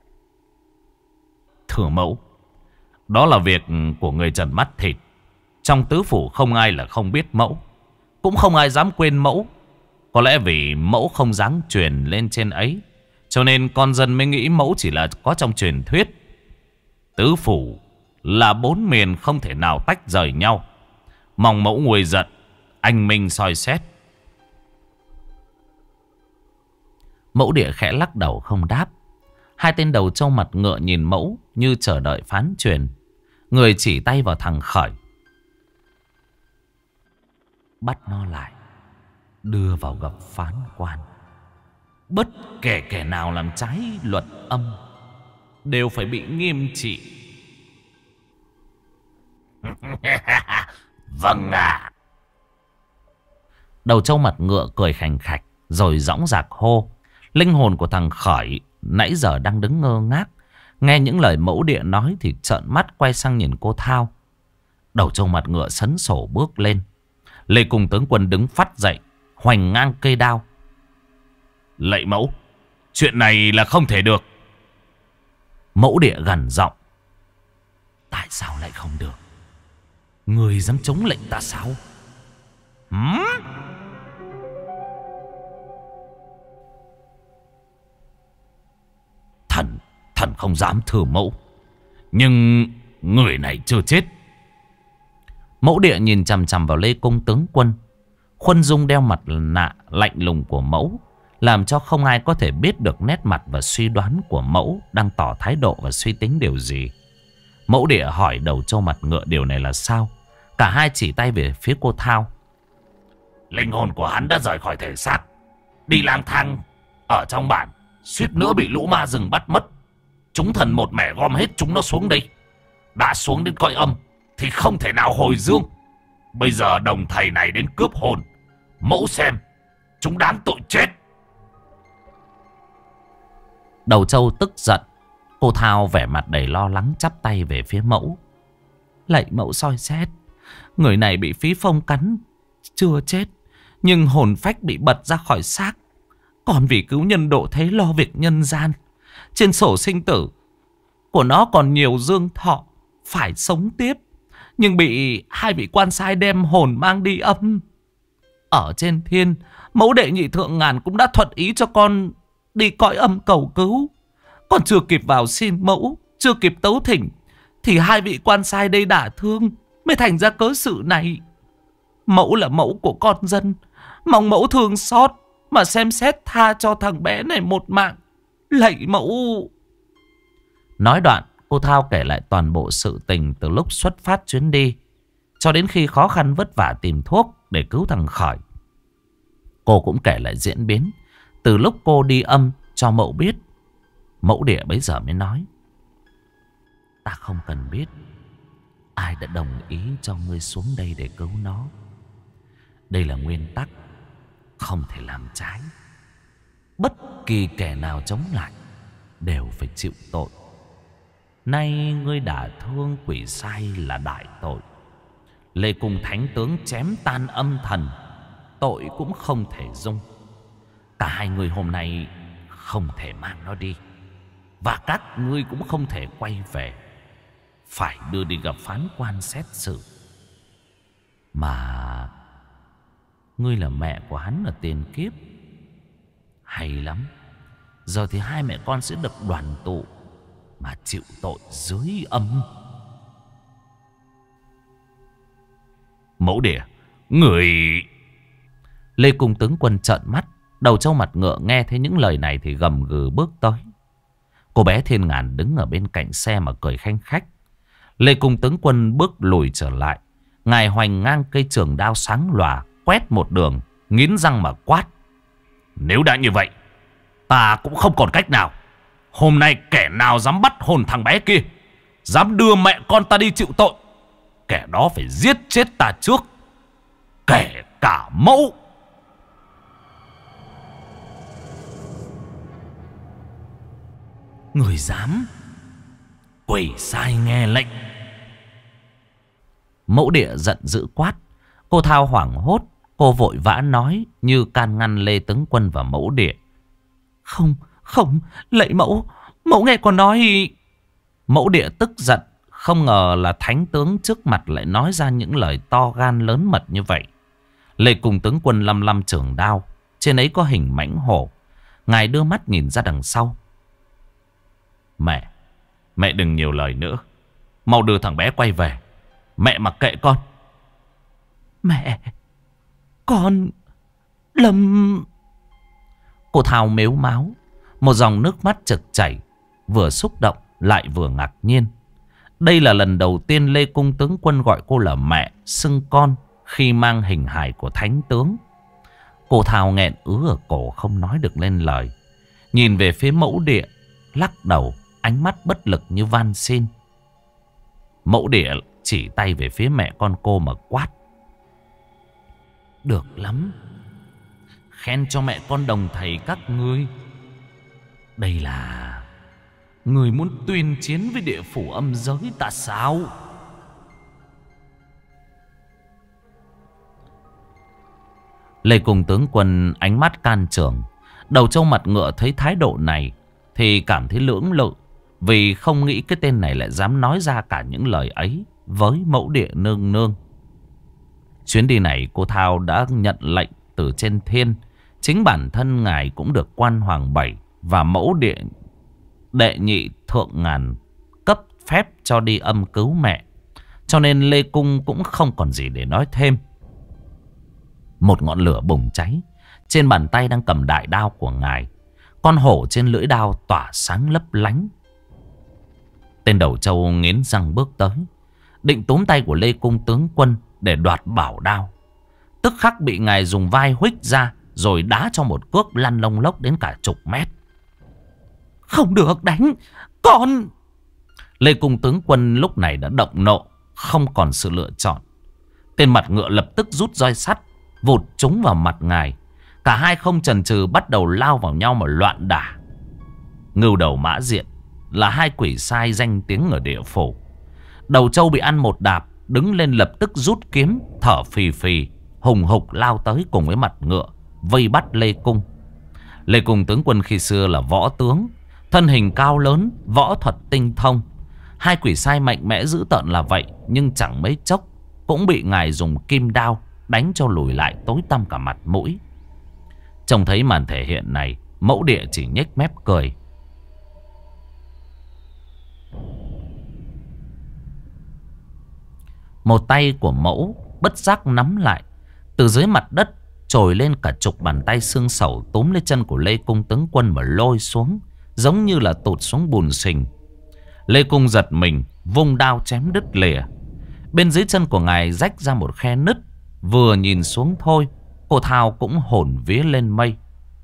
Thưa mẫu, đó là việc của người trần mắt thịt. Trong tứ phủ không ai là không biết mẫu, cũng không ai dám quên mẫu. Có lẽ vì mẫu không dám truyền lên trên ấy, cho nên con dân mới nghĩ mẫu chỉ là có trong truyền thuyết. Tứ phủ là 4 miền không thể nào tách rời nhau. Mong mẫu nguôi giận, anh minh soi xét. Mẫu Địa khẽ lắc đầu không đáp. Hai tên đầu trâu mặt ngựa nhìn mẫu như chờ đợi phán truyền. Người chỉ tay vào thằng Khởi. Bắt nó lại, đưa vào gặp phán quan. Bất kể kẻ nào làm trái luật âm đều phải bị nghiêm trị. Vâng ạ. Đầu trâu mặt ngựa cười khành khạch rồi dõng dạc hô. Linh hồn của thằng Khởi nãy giờ đang đứng ngơ ngác, nghe những lời Mẫu Địa nói thì trợn mắt quay sang nhìn cô Thao. Đầu trâu mặt ngựa sấn sổ bước lên. Lê Cung tướng quân đứng phắt dậy, hoành ngang cây đao. Lạy mẫu, chuyện này là không thể được. Mẫu Địa gằn giọng. Tại sao lại không được? Người dám chống lệnh ta sao? Thần không dám thử mẫu, nhưng người này chưa chết. Mẫu Địa nhìn chằm chằm vào Lê Cung tướng quân. Khuôn dung đeo mặt nạ lạnh lùng của mẫu làm cho không ai có thể biết được nét mặt và suy đoán của mẫu đang tỏ thái độ và suy tính điều gì. Mẫu Địa hỏi đầu trâu mặt ngựa điều này là sao. Cả hai chỉ tay về phía cô Thao. Linh hồn của hắn đã rời khỏi thể xác, đi lang thang ở trong bản, suýt nữa bị lũ ma rừng bắt mất. Chúng thần một mẻ gom hết chúng nó xuống đây. Đã xuống đến cõi âm thì không thể nào hồi dương. Bây giờ đồng thầy này đến cướp hồn, mẫu xem chúng đáng tội chết. Đầu trâu tức giận. Cô Thao vẻ mặt đầy lo lắng chắp tay về phía mẫu. Lạy mẫu soi xét, người này bị phí phong cắn, chưa chết, nhưng hồn phách bị bật ra khỏi xác. Còn vì cứu nhân độ thế lo việc nhân gian, trên sổ sinh tử của nó còn nhiều dương thọ phải sống tiếp, nhưng bị hai vị quan sai đem hồn mang đi âm. Ở trên thiên, mẫu đệ nhị thượng ngàn cũng đã thuận ý cho con đi cõi âm cầu cứu. Còn chưa kịp vào xin mẫu, chưa kịp tấu thỉnh, thì hai vị quan sai đây đả thương, mới thành ra cớ sự này. Mẫu là mẫu của con dân, mong mẫu thương xót mà xem xét tha cho thằng bé này một mạng. Lạy mẫu. Nói đoạn, cô Thao kể lại toàn bộ sự tình từ lúc xuất phát chuyến đi cho đến khi khó khăn vất vả tìm thuốc để cứu thằng Khởi. Cô cũng kể lại diễn biến từ lúc cô đi âm cho mẫu biết. Mẫu địa bấy giờ mới nói: ta không cần biết ai đã đồng ý cho ngươi xuống đây để cứu nó. Đây là nguyên tắc, không thể làm trái. Bất kỳ kẻ nào chống lại đều phải chịu tội. Nay ngươi đả thương quỷ sai là đại tội. Lê Cung thánh tướng chém tan âm thần, tội cũng không thể dung. Cả hai người hôm nay không thể mang nó đi, và các ngươi cũng không thể quay về, phải đưa đi gặp phán quan xét xử. Mà ngươi là mẹ của hắn ở tiền kiếp. Hay lắm. Giờ thì hai mẹ con sẽ được đoàn tụ mà chịu tội dưới âm. Mẫu địa, người... Lê Cung tướng quân trợn mắt. Đầu trâu mặt ngựa nghe thấy những lời này thì gầm gừ bước tới. Cô bé Thiên Ngàn đứng ở bên cạnh xe mà cười khanh khách. Lê Cung tướng quân bước lùi trở lại. Ngài hoành ngang cây trường đao sáng lòa, quét một đường, nghiến răng mà quát: nếu đã như vậy, ta cũng không còn cách nào. Hôm nay kẻ nào dám bắt hồn thằng bé kia, dám đưa mẹ con ta đi chịu tội, kẻ đó phải giết chết ta trước, kể cả mẫu. Người dám? Quỷ sai nghe lệnh. Mẫu địa giận dữ quát. Cô Thao hoảng hốt. Cô vội vã nói như can ngăn Lê tướng quân và mẫu địa. Không, không, lạy mẫu, mẫu nghe con nói. Mẫu địa tức giận. Không ngờ là thánh tướng trước mặt lại nói ra những lời to gan lớn mật như vậy. Lê Cung tướng quân lăm lăm trường đao, trên ấy có hình mãnh hổ. Ngài đưa mắt nhìn ra đằng sau. Mẹ đừng nhiều lời nữa, mau đưa thằng bé quay về. Mẹ mặc kệ con. Mẹ, con Lâm... Cô Thao mếu máo, một dòng nước mắt trực chảy, vừa xúc động lại vừa ngạc nhiên. Đây là lần đầu tiên Lê Cung tướng quân gọi cô là mẹ, xưng con khi mang hình hài của thánh tướng. Cô Thao nghẹn ứ ở cổ không nói được lên lời. Nhìn về phía mẫu địa, lắc đầu, ánh mắt bất lực như van xin. Mẫu địa chỉ tay về phía mẹ con cô mà quát: được lắm, khen cho mẹ con đồng thầy các ngươi. Đây là người muốn tuyên chiến với địa phủ âm giới ta sao? Lê Cung tướng quân ánh mắt can trường. Đầu trâu mặt ngựa thấy thái độ này thì cảm thấy lưỡng lự, vì không nghĩ cái tên này lại dám nói ra cả những lời ấy với mẫu địa nương nương. Chuyến đi này cô Thao đã nhận lệnh từ trên thiên. Chính bản thân ngài cũng được quan hoàng bảy và mẫu địa đệ nhị thượng ngàn cấp phép cho đi âm cứu mẹ. Cho nên Lê Cung cũng không còn gì để nói thêm. Một ngọn lửa bùng cháy. Trên bàn tay đang cầm đại đao của ngài, con hổ trên lưỡi đao tỏa sáng lấp lánh. Tên đầu trâu nghiến răng bước tới, định túm tay của Lê Cung tướng quân để đoạt bảo đao. tức khắc bị ngài dùng vai huých ra, rồi đá cho một cước lăn lông lốc đến cả chục mét. Không được đánh, con! Lê Cung tướng quân lúc này đã động nộ, không còn sự lựa chọn. Tên mặt ngựa lập tức rút roi sắt, vụt trúng vào mặt ngài. Cả hai không chần chừ bắt đầu lao vào nhau mà loạn đả. Ngưu Đầu Mã Diện là hai quỷ sai danh tiếng ở địa phủ. Đầu trâu bị ăn một đạp, đứng lên lập tức rút kiếm, thở phì phì, hùng hục lao tới cùng với mặt ngựa, vây bắt Lê Cung. Lê Cung tướng quân khi xưa là võ tướng, thân hình cao lớn, võ thuật tinh thông. Hai quỷ sai mạnh mẽ dữ tợn là vậy, nhưng chẳng mấy chốc cũng bị ngài dùng kim đao đánh cho lùi lại tối tăm cả mặt mũi. Trông thấy màn thể hiện này, Mẫu Địa chỉ nhếch mép cười. Một tay của Mẫu bất giác nắm lại, từ dưới mặt đất trồi lên cả chục bàn tay xương sẩu, túm lấy chân của Lê Cung tướng quân mà lôi xuống, giống như là tụt xuống bùn sình. Lê Cung giật mình, vung đao chém đứt lìa. Bên dưới chân của ngài rách ra một khe nứt. Vừa nhìn xuống thôi, cô Thao cũng hồn vía lên mây.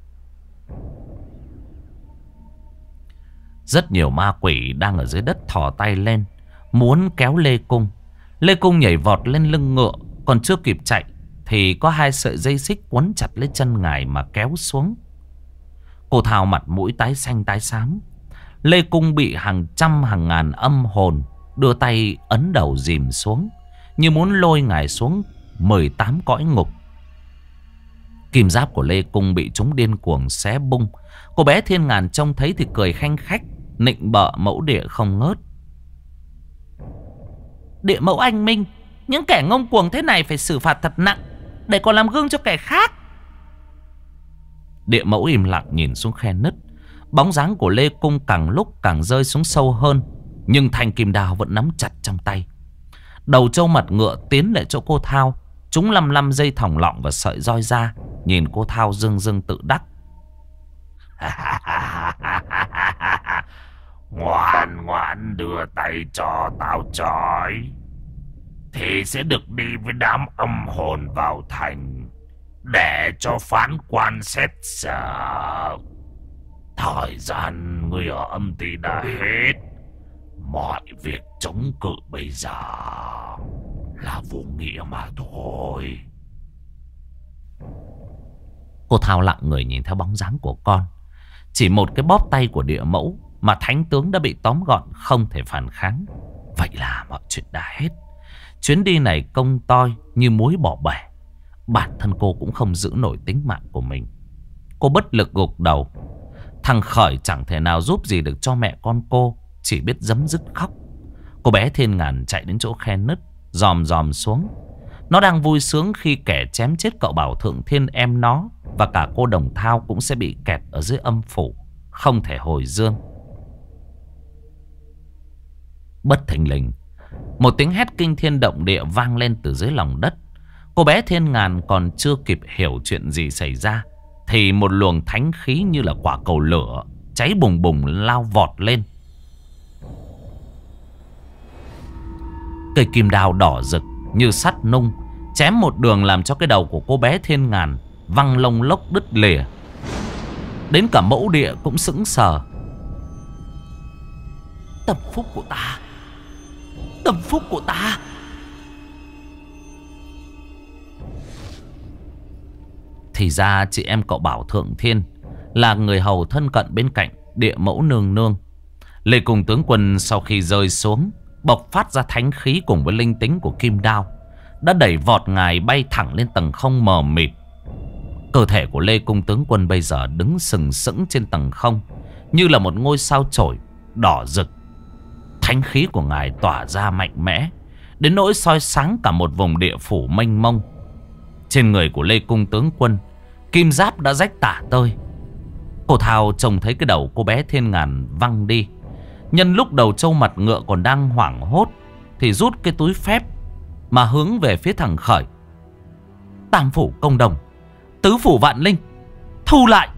Rất nhiều ma quỷ đang ở dưới đất thò tay lên, muốn kéo Lê Cung. Lê Cung nhảy vọt lên lưng ngựa, còn chưa kịp chạy thì có hai sợi dây xích quấn chặt lấy chân ngài mà kéo xuống. Cô Thao mặt mũi tái xanh tái xám. Lê Cung bị hàng trăm hàng ngàn âm hồn đưa tay ấn đầu dìm xuống, như muốn lôi ngài xuống 18 cõi ngục. Kim giáp của Lê Cung bị chúng điên cuồng xé bung. Cô bé Thiên Ngàn trông thấy thì cười khanh khách, nịnh bợ Mẫu Địa không ngớt. Địa mẫu anh minh, những kẻ ngông cuồng thế này phải xử phạt thật nặng, để còn làm gương cho kẻ khác. Địa mẫu im lặng nhìn xuống khe nứt. Bóng dáng của Lê Cung càng lúc càng rơi xuống sâu hơn, nhưng thanh kim đao vẫn nắm chặt trong tay. Đầu trâu mặt ngựa tiến lại chỗ cô Thao, chúng lăm lăm dây thòng lọng và sợi roi ra. Nhìn cô Thao dưng dưng tự đắc. Ngoan ngoãn đưa tay cho tao trói, thì sẽ được đi với đám âm hồn vào thành, để cho phán quan xét xử. Thời gian người ở âm ty đã hết. Mọi việc chống cự bây giờ là vô nghĩa mà thôi. Cô Thao lặng người nhìn theo bóng dáng của con. Chỉ một cái bóp tay của địa mẫu mà thánh tướng đã bị tóm gọn, không thể phản kháng. Vậy là mọi chuyện đã hết. Chuyến đi này công toi như muối bỏ bể. Bản thân cô cũng không giữ nổi tính mạng của mình. Cô bất lực gục đầu. Thằng Khởi chẳng thể nào giúp gì được cho mẹ con cô, chỉ biết giấm dứt khóc. Cô bé Thiên Ngàn chạy đến chỗ khe nứt, dòm dòm xuống. Nó đang vui sướng khi kẻ chém chết cậu Bảo Thượng Thiên em nó, và cả cô Đồng Thao cũng sẽ bị kẹt ở dưới âm phủ, không thể hồi dương. Bất thình lình, một tiếng hét kinh thiên động địa vang lên từ dưới lòng đất. Cô bé Thiên Ngàn còn chưa kịp hiểu chuyện gì xảy ra, thì một luồng thánh khí như là quả cầu lửa cháy bùng bùng lao vọt lên. Cây kim đao đỏ rực như sắt nung chém một đường, làm cho cái đầu của cô bé Thiên Ngàn văng lông lốc đứt lìa. Đến cả Mẫu Địa cũng sững sờ. Tâm phúc của ta, tâm phúc của ta. Thì ra chị em cậu Bảo Thượng Thiên là người hầu thân cận bên cạnh Địa Mẫu nương nương. Lê Cung tướng quân sau khi rơi xuống, bộc phát ra thánh khí cùng với linh tính của kim đao, đã đẩy vọt ngài bay thẳng lên tầng không mờ mịt. Cơ thể của Lê Cung tướng quân bây giờ đứng sừng sững trên tầng không, như là một ngôi sao chổi đỏ rực. Thánh khí của ngài tỏa ra mạnh mẽ, đến nỗi soi sáng cả một vùng địa phủ mênh mông. Trên người của Lê Cung tướng quân, kim giáp đã rách tả tơi. Cô Thao trông thấy cái đầu cô bé Thiên Ngàn văng đi. Nhân lúc đầu trâu mặt ngựa còn đang hoảng hốt, thì rút cái túi phép mà hướng về phía thằng Khởi. Tam phủ công đồng, tứ phủ vạn linh, thu lại.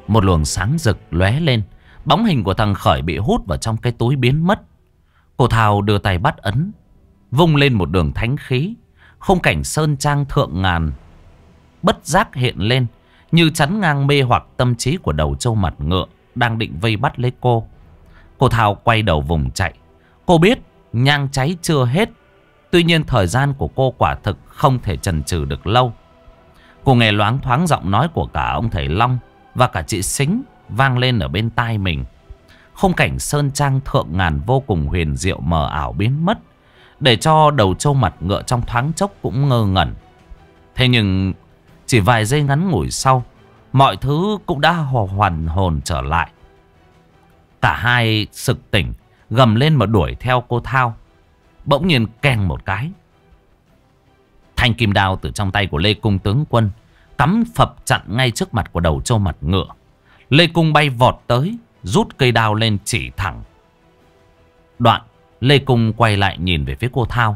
Một luồng sáng rực lóe lên. Bóng hình của thằng Khởi bị hút vào trong cái túi biến mất. Cô Thao đưa tay bắt ấn, vung lên một đường thánh khí. Khung cảnh sơn trang thượng ngàn bất giác hiện lên, như chắn ngang mê hoặc tâm trí của đầu trâu mặt ngựa đang định vây bắt lấy cô. Cô Thao quay đầu vùng chạy. Cô biết nhang cháy chưa hết, tuy nhiên thời gian của cô quả thực không thể chần chừ được lâu. Cô nghe loáng thoáng giọng nói của cả ông thầy Long và cả chị Sính vang lên ở bên tai mình. Khung cảnh sơn trang thượng ngàn vô cùng huyền diệu mờ ảo biến mất, để cho đầu trâu mặt ngựa trong thoáng chốc cũng ngơ ngẩn. Thế nhưng chỉ vài giây ngắn ngủi sau, mọi thứ cũng đã hoàn hồn trở lại. Cả hai sực tỉnh, gầm lên mà đuổi theo cô Thao. Bỗng nhiên keng một cái, thanh kim đao từ trong tay của Lê Cung tướng quân cắm phập chặn ngay trước mặt của đầu trâu mặt ngựa. Lê Cung bay vọt tới, rút cây đao lên chỉ thẳng. Đoạn Lê Cung quay lại nhìn về phía cô Thao.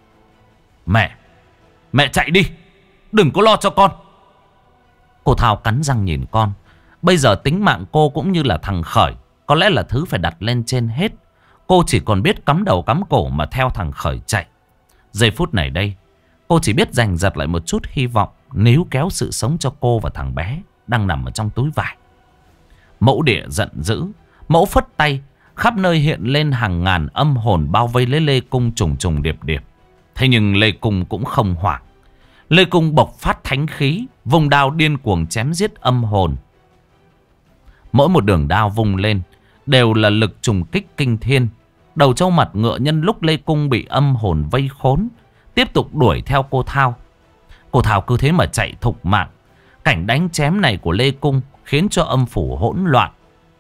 Mẹ chạy đi, đừng có lo cho con. Cô Thao cắn răng nhìn con. Bây giờ tính mạng cô cũng như là thằng Khởi có lẽ là thứ phải đặt lên trên hết. Cô chỉ còn biết cắm đầu cắm cổ mà theo thằng Khởi chạy. Giây phút này đây, cô chỉ biết giành giật lại một chút hy vọng, níu kéo sự sống cho cô và thằng bé đang nằm ở trong túi vải. Mẫu địa giận dữ, mẫu phất tay, khắp nơi hiện lên hàng ngàn âm hồn bao vây lấy Lê Cung trùng trùng điệp điệp. Thế nhưng Lê Cung cũng không hoảng. Lê Cung bộc phát thánh khí, vùng đao điên cuồng chém giết âm hồn. Mỗi một đường đao vung lên đều là lực trùng kích kinh thiên. Đầu trâu mặt ngựa nhân lúc Lê Cung bị âm hồn vây khốn, tiếp tục đuổi theo cô Thao. Cô Thao cứ thế mà chạy thục mạng. Cảnh đánh chém này của Lê Cung khiến cho âm phủ hỗn loạn.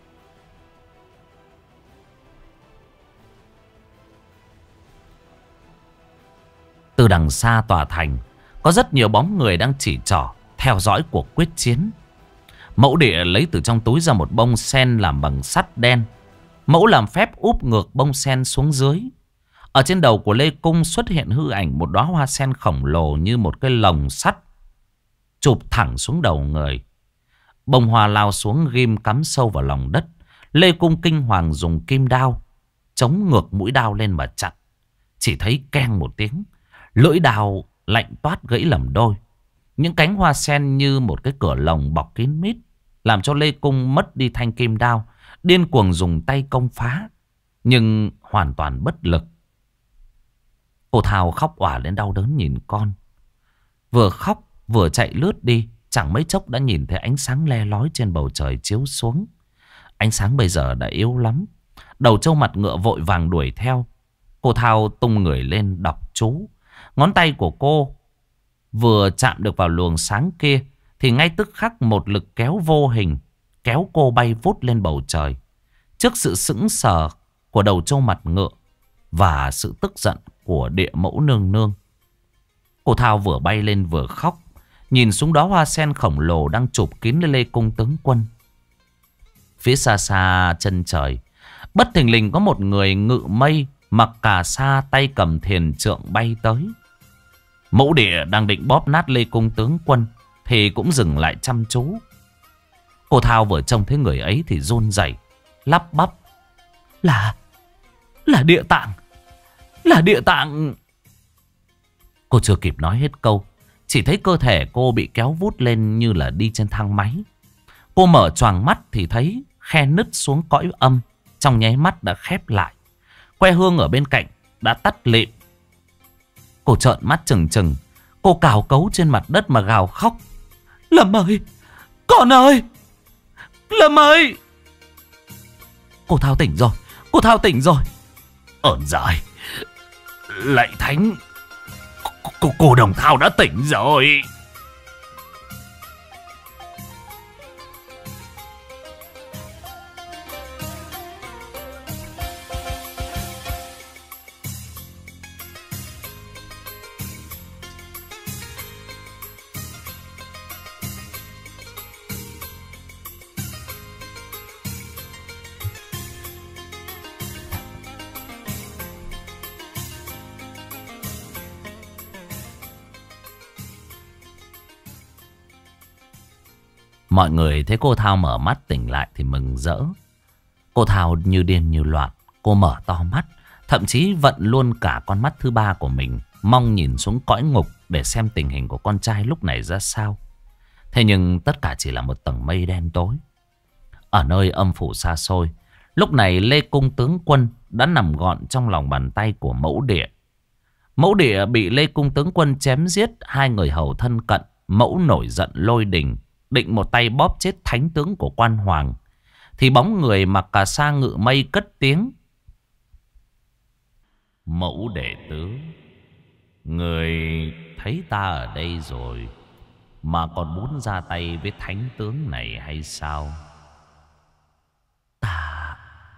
Từ đằng xa tòa thành, có rất nhiều bóng người đang chỉ trỏ theo dõi cuộc quyết chiến. Mẫu địa lấy từ trong túi ra một bông sen làm bằng sắt đen. Mẫu làm phép úp ngược bông sen xuống dưới. Ở trên đầu của Lê Cung xuất hiện hư ảnh một đóa hoa sen khổng lồ như một cái lồng sắt chụp thẳng xuống đầu người. Bông hoa lao xuống ghim cắm sâu vào lòng đất. Lê Cung kinh hoàng dùng kim đao chống ngược mũi đao lên mà chặn. Chỉ thấy keng một tiếng, lưỡi đao lạnh toát gãy làm đôi. Những cánh hoa sen như một cái cửa lồng bọc kín mít, làm cho Lê Cung mất đi thanh kim đao, điên cuồng dùng tay công phá, nhưng hoàn toàn bất lực. Cô Thao khóc òa lên đau đớn nhìn con. Vừa khóc vừa chạy lướt đi, chẳng mấy chốc đã nhìn thấy ánh sáng le lói trên bầu trời chiếu xuống. Ánh sáng bây giờ đã yếu lắm. Đầu trâu mặt ngựa vội vàng đuổi theo. Cô Thao tung người lên đọc chú. Ngón tay của cô vừa chạm được vào luồng sáng kia thì ngay tức khắc một lực kéo vô hình kéo cô bay vút lên bầu trời. Trước sự sững sờ của đầu trâu mặt ngựa và sự tức giận của địa mẫu nương nương, cô Thao vừa bay lên vừa khóc, nhìn xuống đó hoa sen khổng lồ đang chụp kín lên Lê Cung tướng quân. Phía xa xa chân trời, bất thình lình có một người ngự mây, mặc cà sa, tay cầm thiền trượng bay tới. Mẫu địa đang định bóp nát Lê Cung tướng quân thì cũng dừng lại chăm chú. Cô Thao vừa trông thấy người ấy thì run rẩy, lắp bắp: Là địa tạng, là địa tạng. Cô chưa kịp nói hết câu, chỉ thấy cơ thể cô bị kéo vút lên như là đi trên thang máy. Cô mở choàng mắt thì thấy khe nứt xuống cõi âm, trong nháy mắt đã khép lại. Que hương ở bên cạnh đã tắt lịm. Cô trợn mắt trừng trừng, cô cào cấu trên mặt đất mà gào khóc: Lâm ơi, con ơi, Lâm ơi. Cô Thao tỉnh rồi, cô Thao tỉnh rồi. Ơn giời, lạy thánh, cô Đồng Thao đã tỉnh rồi. Mọi người thấy cô Thao mở mắt tỉnh lại thì mừng rỡ. Cô Thao như điên như loạn. Cô mở to mắt, thậm chí vận luôn cả con mắt thứ ba của mình, mong nhìn xuống cõi ngục để xem tình hình của con trai lúc này ra sao. Thế nhưng tất cả chỉ là một tầng mây đen tối. Ở nơi âm phủ xa xôi, lúc này Lê Cung tướng quân đã nằm gọn trong lòng bàn tay của Mẫu Địa. Mẫu Địa bị Lê Cung tướng quân chém giết hai người hầu thân cận. Mẫu nổi giận lôi đình, định một tay bóp chết thánh tướng của quan hoàng. Thì bóng người mặc cà sa ngự mây cất tiếng: Mẫu đệ tứ, người thấy ta ở đây rồi mà còn muốn ra tay với thánh tướng này hay sao? Ta...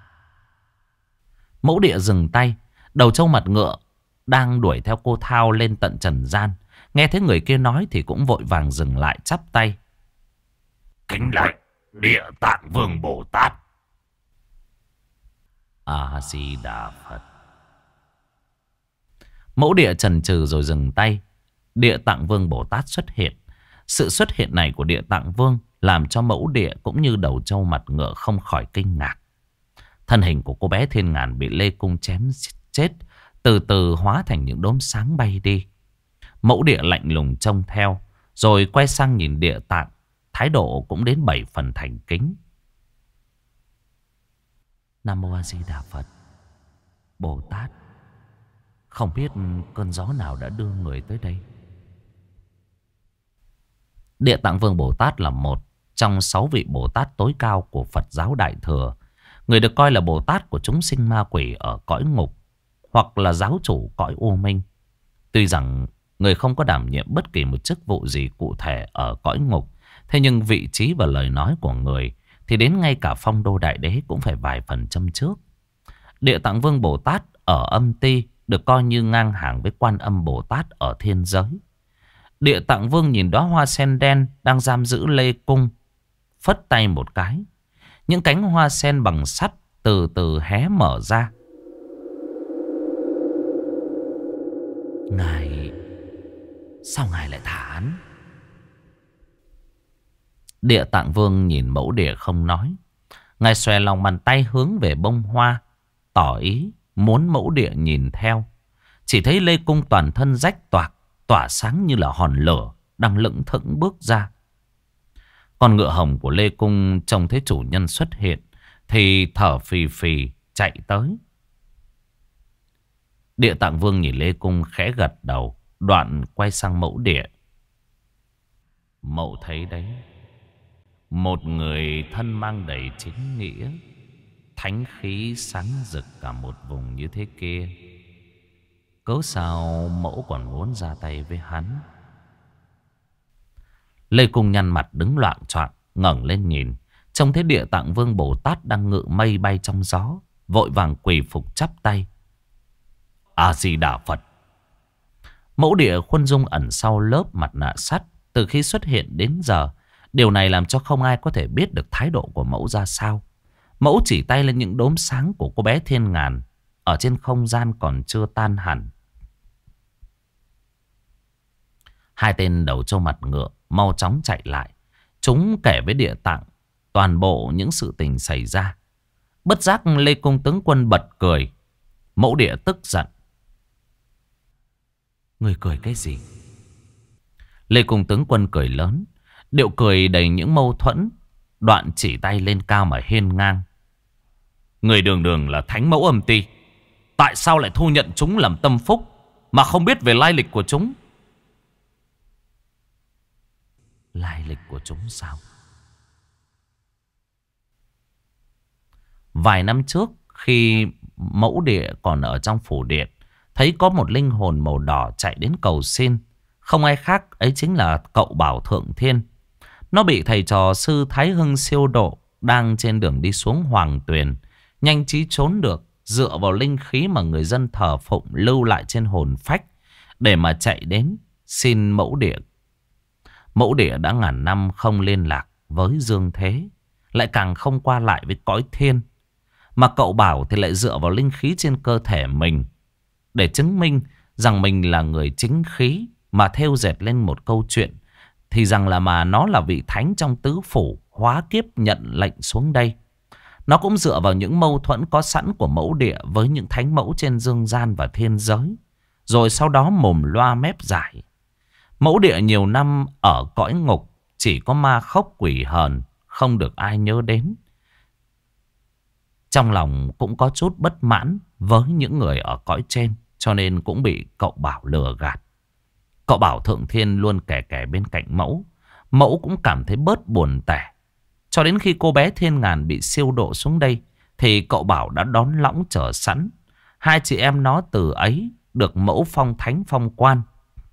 Mẫu Địa dừng tay. Đầu trâu mặt ngựa đang đuổi theo cô Thao lên tận trần gian, nghe thấy người kia nói thì cũng vội vàng dừng lại, chắp tay: Kính lạy Địa Tạng Vương Bồ Tát. A Di Đà Phật. Mẫu Địa chần chừ rồi dừng tay. Địa Tạng Vương Bồ Tát xuất hiện. Sự xuất hiện này của Địa Tạng Vương làm cho Mẫu Địa cũng như đầu trâu mặt ngựa không khỏi kinh ngạc. Thân hình của cô bé Thiên Ngàn bị Lê Cung chém chết từ từ hóa thành những đốm sáng bay đi. Mẫu Địa lạnh lùng trông theo, rồi quay sang nhìn Địa Tạng, thái độ cũng đến 7 phần thành kính. Nam Mô A Di Đà Phật. Bồ Tát, không biết cơn gió nào đã đưa người tới đây. Địa Tạng Vương Bồ Tát là một trong 6 vị Bồ Tát tối cao của Phật giáo Đại Thừa. Người được coi là Bồ Tát của chúng sinh ma quỷ ở cõi ngục, hoặc là giáo chủ cõi u minh. Tuy rằng người không có đảm nhiệm bất kỳ một chức vụ gì cụ thể ở cõi ngục, thế nhưng vị trí và lời nói của người thì đến ngay cả Phong Đô Đại Đế cũng phải vài phần châm trước. Địa Tạng Vương Bồ Tát ở âm ti được coi như ngang hàng với Quan Âm Bồ Tát ở thiên giới. Địa Tạng Vương nhìn đóa hoa sen đen đang giam giữ Lê Cung, phất tay một cái. Những cánh hoa sen bằng sắt từ từ hé mở ra. Ngài... sao ngài lại thả hắn? Địa Tạng Vương nhìn Mẫu Địa không nói. Ngài xòe lòng bàn tay hướng về bông hoa, tỏ ý muốn Mẫu Địa nhìn theo. Chỉ thấy Lê Cung toàn thân rách toạc, tỏa sáng như là hòn lửa, đang lững thững bước ra. Con ngựa hồng của Lê Cung trông thấy chủ nhân xuất hiện thì thở phì phì chạy tới. Địa Tạng Vương nhìn Lê Cung khẽ gật đầu, đoạn quay sang Mẫu Địa. Mẫu thấy đấy, một người thân mang đầy chính nghĩa, thánh khí sáng rực cả một vùng như thế kia, cớ sao mẫu còn muốn ra tay với hắn? Lê Cung nhăn mặt đứng loạng choạng, ngẩng lên nhìn, trông thấy Địa Tạng Vương Bồ Tát đang ngự mây bay trong gió, vội vàng quỳ phục chắp tay. A Di Đà Phật. Mẫu Địa khuôn dung ẩn sau lớp mặt nạ sắt, từ khi xuất hiện đến giờ. Điều này làm cho không ai có thể biết được thái độ của mẫu ra sao. Mẫu chỉ tay lên những đốm sáng của cô bé Thiên Ngàn ở trên không gian còn chưa tan hẳn. Hai tên đầu trâu mặt ngựa mau chóng chạy lại. Chúng kể với Địa Tạng toàn bộ những sự tình xảy ra. Bất giác Lê Cung tướng quân bật cười. Mẫu Địa tức giận. Người cười cái gì? Lê Cung tướng quân cười lớn, điệu cười đầy những mâu thuẫn, đoạn chỉ tay lên cao mà hiên ngang. Người đường đường là thánh mẫu âm ti, tại sao lại thu nhận chúng làm tâm phúc mà không biết về lai lịch của chúng? Lai lịch của chúng sao? Vài năm trước, khi Mẫu Địa còn ở trong phủ điện, thấy có một linh hồn màu đỏ chạy đến cầu xin. Không ai khác, ấy chính là cậu Bảo Thượng Thiên. Nó bị thầy trò sư Thái Hưng siêu độ, đang trên đường đi xuống Hoàng Tuyền, nhanh trí trốn được, dựa vào linh khí mà người dân thờ phụng lưu lại trên hồn phách để mà chạy đến xin Mẫu Địa. Mẫu Địa đã ngàn năm không liên lạc với dương thế, lại càng không qua lại với cõi thiên. Mà cậu Bảo thì lại dựa vào linh khí trên cơ thể mình để chứng minh rằng mình là người chính khí, mà thêu dệt lên một câu chuyện thì rằng là mà nó là vị thánh trong tứ phủ hóa kiếp nhận lệnh xuống đây. Nó cũng dựa vào những mâu thuẫn có sẵn của mẫu địa với những thánh mẫu trên dương gian và thiên giới, rồi sau đó mồm loa mép giải. Mẫu địa nhiều năm ở cõi ngục, chỉ có ma khốc quỷ hờn, không được ai nhớ đến. Trong lòng cũng có chút bất mãn với những người ở cõi trên, cho nên cũng bị cậu Bảo lừa gạt. Cậu Bảo Thượng Thiên luôn kè kè bên cạnh Mẫu. Mẫu cũng cảm thấy bớt buồn tẻ. Cho đến khi cô bé Thiên Ngàn bị siêu độ xuống đây, thì cậu Bảo đã đón lõng chờ sẵn. Hai chị em nó từ ấy được Mẫu phong thánh phong quan.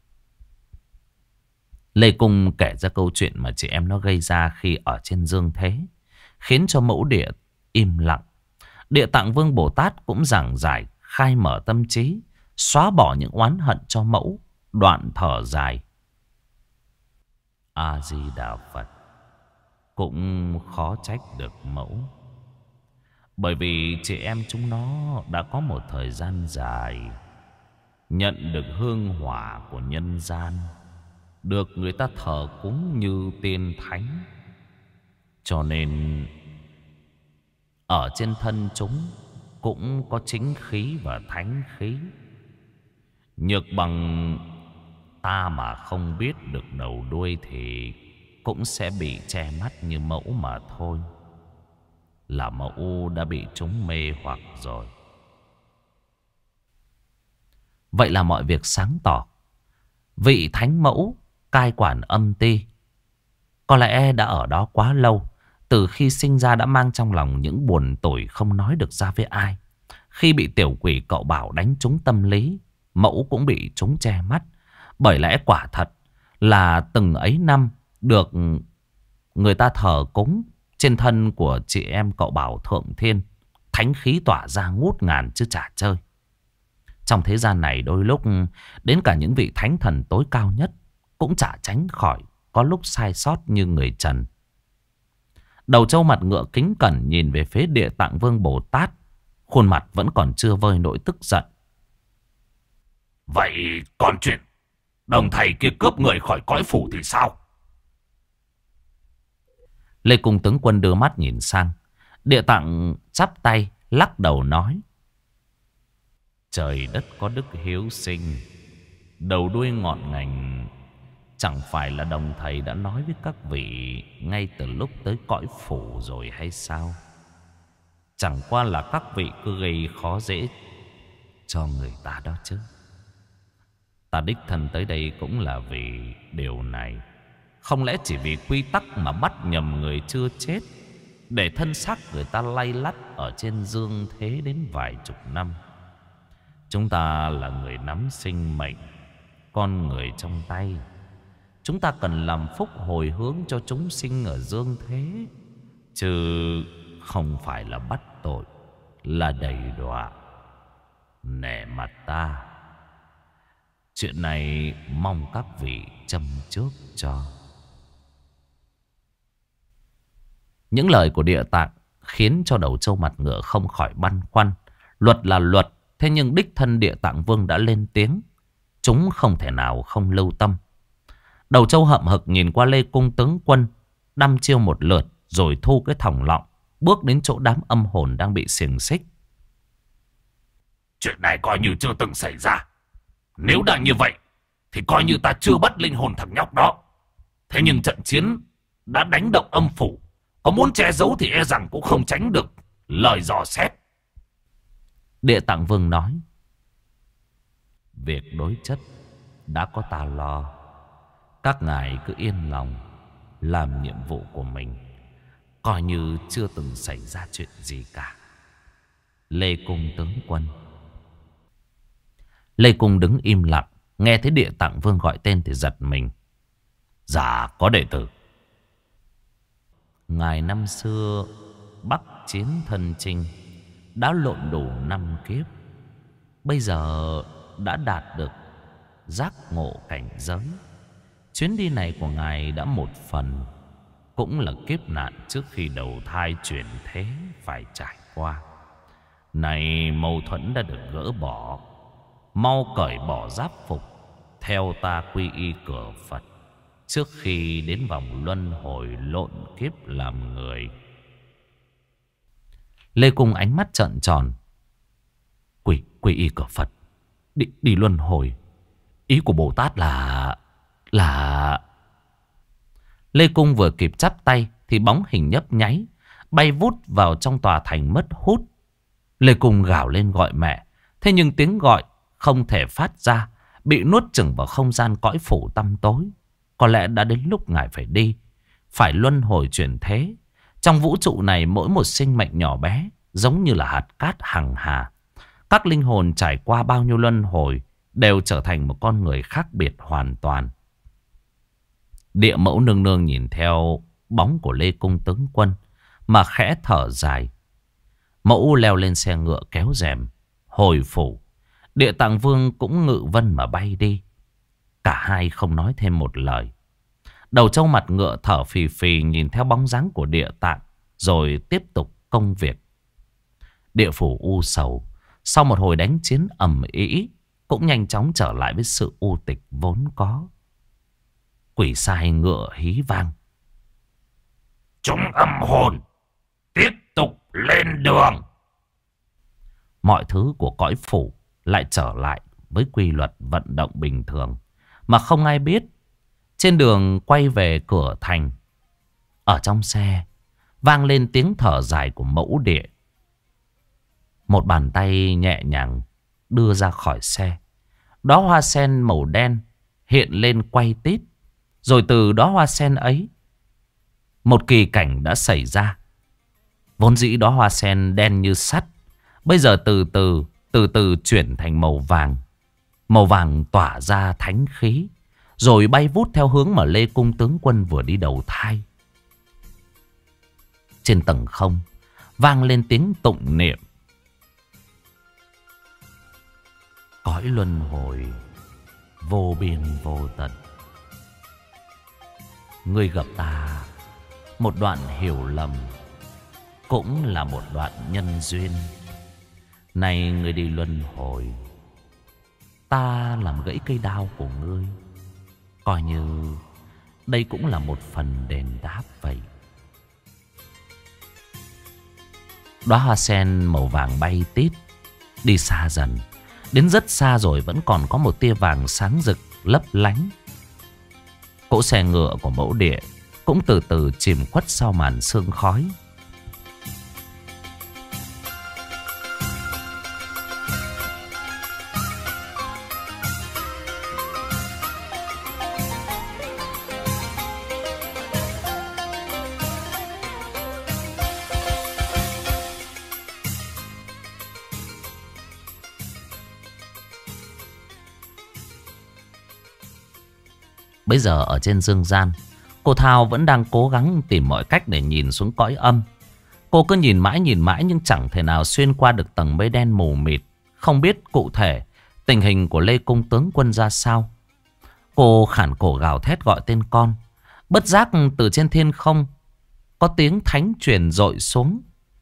Lê Cung kể ra câu chuyện mà chị em nó gây ra khi ở trên dương thế, khiến cho Mẫu địa im lặng. Địa Tạng Vương Bồ Tát cũng giảng giải, khai mở tâm trí, xóa bỏ những oán hận cho Mẫu, đoạn thở dài. A-di-đà Phật. Cũng khó trách được Mẫu, bởi vì chị em chúng nó đã có một thời gian dài nhận được hương hỏa của nhân gian, được người ta thờ cúng như tiên thánh, cho nên ở trên thân chúng cũng có chính khí và thánh khí. Nhược bằng ta mà không biết được đầu đuôi thì cũng sẽ bị che mắt như Mẫu mà thôi. Là Mẫu đã bị chúng mê hoặc rồi. Vậy là mọi việc sáng tỏ. Vị thánh Mẫu cai quản âm ti có lẽ đã ở đó quá lâu. Từ khi sinh ra đã mang trong lòng những buồn tủi không nói được ra với ai. Khi bị tiểu quỷ cậu Bảo đánh trúng tâm lý, Mẫu cũng bị chúng che mắt. Bởi lẽ quả thật là từng ấy năm được người ta thờ cúng, trên thân của chị em cậu Bảo Thượng Thiên thánh khí tỏa ra ngút ngàn chứ chả chơi. Trong thế gian này đôi lúc đến cả những vị thánh thần tối cao nhất cũng chả tránh khỏi có lúc sai sót như người trần. Đầu trâu mặt ngựa kính cẩn nhìn về phía Địa Tạng Vương Bồ Tát, khuôn mặt vẫn còn chưa vơi nỗi tức giận. Vậy còn chuyện đồng thầy kia cướp người khỏi cõi phủ thì sao? Lê Cung tướng quân đưa mắt nhìn sang. Địa Tạng chắp tay lắc đầu nói: trời đất có đức hiếu sinh, đầu đuôi ngọn ngành. Chẳng phải là đồng thầy đã nói với các vị ngay từ lúc tới cõi phủ rồi hay sao? Chẳng qua là các vị cứ gây khó dễ cho người ta đó chứ. Ta đích thân tới đây cũng là vì điều này. Không lẽ chỉ vì quy tắc mà bắt nhầm người chưa chết, để thân xác người ta lay lắt ở trên dương thế đến vài chục năm? Chúng ta là người nắm sinh mệnh, con người trong tay. Chúng ta cần làm phúc hồi hướng cho chúng sinh ở dương thế, chứ không phải là bắt tội, là đầy đọa. Nể mặt ta. Chuyện này mong các vị châm trước cho. Những lời của Địa Tạng khiến cho đầu trâu mặt ngựa không khỏi băn khoăn. Luật là luật, thế nhưng đích thân Địa Tạng Vương đã lên tiếng, chúng không thể nào không lưu tâm. Đầu trâu hậm hực nhìn qua Lê Cung tướng quân, đăm chiêu một lượt rồi thu cái thòng lọng, bước đến chỗ đám âm hồn đang bị xiềng xích. Chuyện này coi như chưa từng xảy ra. Nếu đã như vậy thì coi như ta chưa bắt linh hồn thằng nhóc đó. Thế nhưng trận chiến đã đánh động âm phủ, có muốn che giấu thì e rằng cũng không tránh được lời dò xét. Địa Tạng Vương nói: việc đối chất đã có ta lo. Các ngài cứ yên lòng làm nhiệm vụ của mình, coi như chưa từng xảy ra chuyện gì cả. Lê Cung tướng quân. Lê Cung đứng im lặng, nghe thấy Địa Tạng Vương gọi tên thì giật mình. Dạ có đệ tử. Ngài năm xưa bắc chiến thân chinh, đã lộn đủ 5 kiếp, bây giờ đã đạt được giác ngộ cảnh giới. Chuyến đi này của ngài đã một phần cũng là kiếp nạn trước khi đầu thai chuyển thế phải trải qua. Này mâu thuẫn đã được gỡ bỏ, mau cởi bỏ giáp phục, theo ta quy y cửa Phật. trước khi đến vòng luân hồi lộn kiếp làm người. Lê Cung ánh mắt trợn tròn. Quy y cửa Phật, đi luân hồi. Ý của Bồ Tát là... Lê Cung vừa kịp chắp tay thì bóng hình nhấp nháy, bay vút vào trong tòa thành mất hút. Lê Cung gào lên gọi mẹ. Thế nhưng tiếng gọi không thể phát ra, bị nuốt chửng vào không gian cõi phủ tăm tối. Có lẽ đã đến lúc ngài phải đi, phải luân hồi chuyển thế. Trong vũ trụ này, mỗi một sinh mệnh nhỏ bé giống như là hạt cát hằng hà. Các linh hồn trải qua bao nhiêu luân hồi đều trở thành một con người khác biệt hoàn toàn. Địa Mẫu nương nương nhìn theo bóng của Lê Cung tướng quân mà khẽ thở dài. Mẫu leo lên xe ngựa kéo rèm hồi phủ. Địa Tạng Vương cũng ngự vân mà bay đi. Cả hai không nói thêm một lời. Đầu trâu mặt ngựa thở phì phì nhìn theo bóng dáng của Địa Tạng, rồi tiếp tục công việc. Địa phủ u sầu sau một hồi đánh chiến ầm ĩ cũng nhanh chóng trở lại với sự u tịch vốn có. Quỷ sai ngựa hí vang. Chúng âm hồn tiếp tục lên đường. Mọi thứ của cõi phủ lại trở lại với quy luật vận động bình thường mà không ai biết. Trên đường quay về cửa thành, ở trong xe vang lên tiếng thở dài của Mẫu Địa. Một bàn tay nhẹ nhàng đưa ra khỏi xe. Đóa hoa sen màu đen hiện lên quay tít. Rồi từ đóa hoa sen ấy, một kỳ cảnh đã xảy ra. Vốn dĩ đóa hoa sen đen như sắt, bây giờ từ từ chuyển thành màu vàng. Màu vàng tỏa ra thánh khí, rồi bay vút theo hướng mà Lê Cung tướng quân vừa đi đầu thai. Trên tầng không vang lên tiếng tụng niệm. Cõi luân hồi vô biên vô tận, ngươi gặp ta một đoạn hiểu lầm, cũng là một đoạn nhân duyên. Này ngươi đi luân hồi, ta làm gãy cây đao của ngươi, coi như đây cũng là một phần đền đáp vậy. Đóa hoa sen màu vàng bay tít, đi xa dần. Đến rất xa rồi vẫn còn có một tia vàng sáng rực lấp lánh. Cỗ xe ngựa của Mẫu Địa cũng từ từ chìm khuất sau màn sương khói. Bây giờ ở trên dương gian, cô Thao vẫn đang cố gắng tìm mọi cách để nhìn xuống cõi âm. Cô cứ nhìn mãi nhưng chẳng thể nào xuyên qua được tầng mây đen mù mịt. Không biết cụ thể tình hình của Lê Cung tướng quân ra sao. Cô khản cổ gào thét gọi tên con. Bất giác từ trên thiên không có tiếng thánh truyền dội xuống.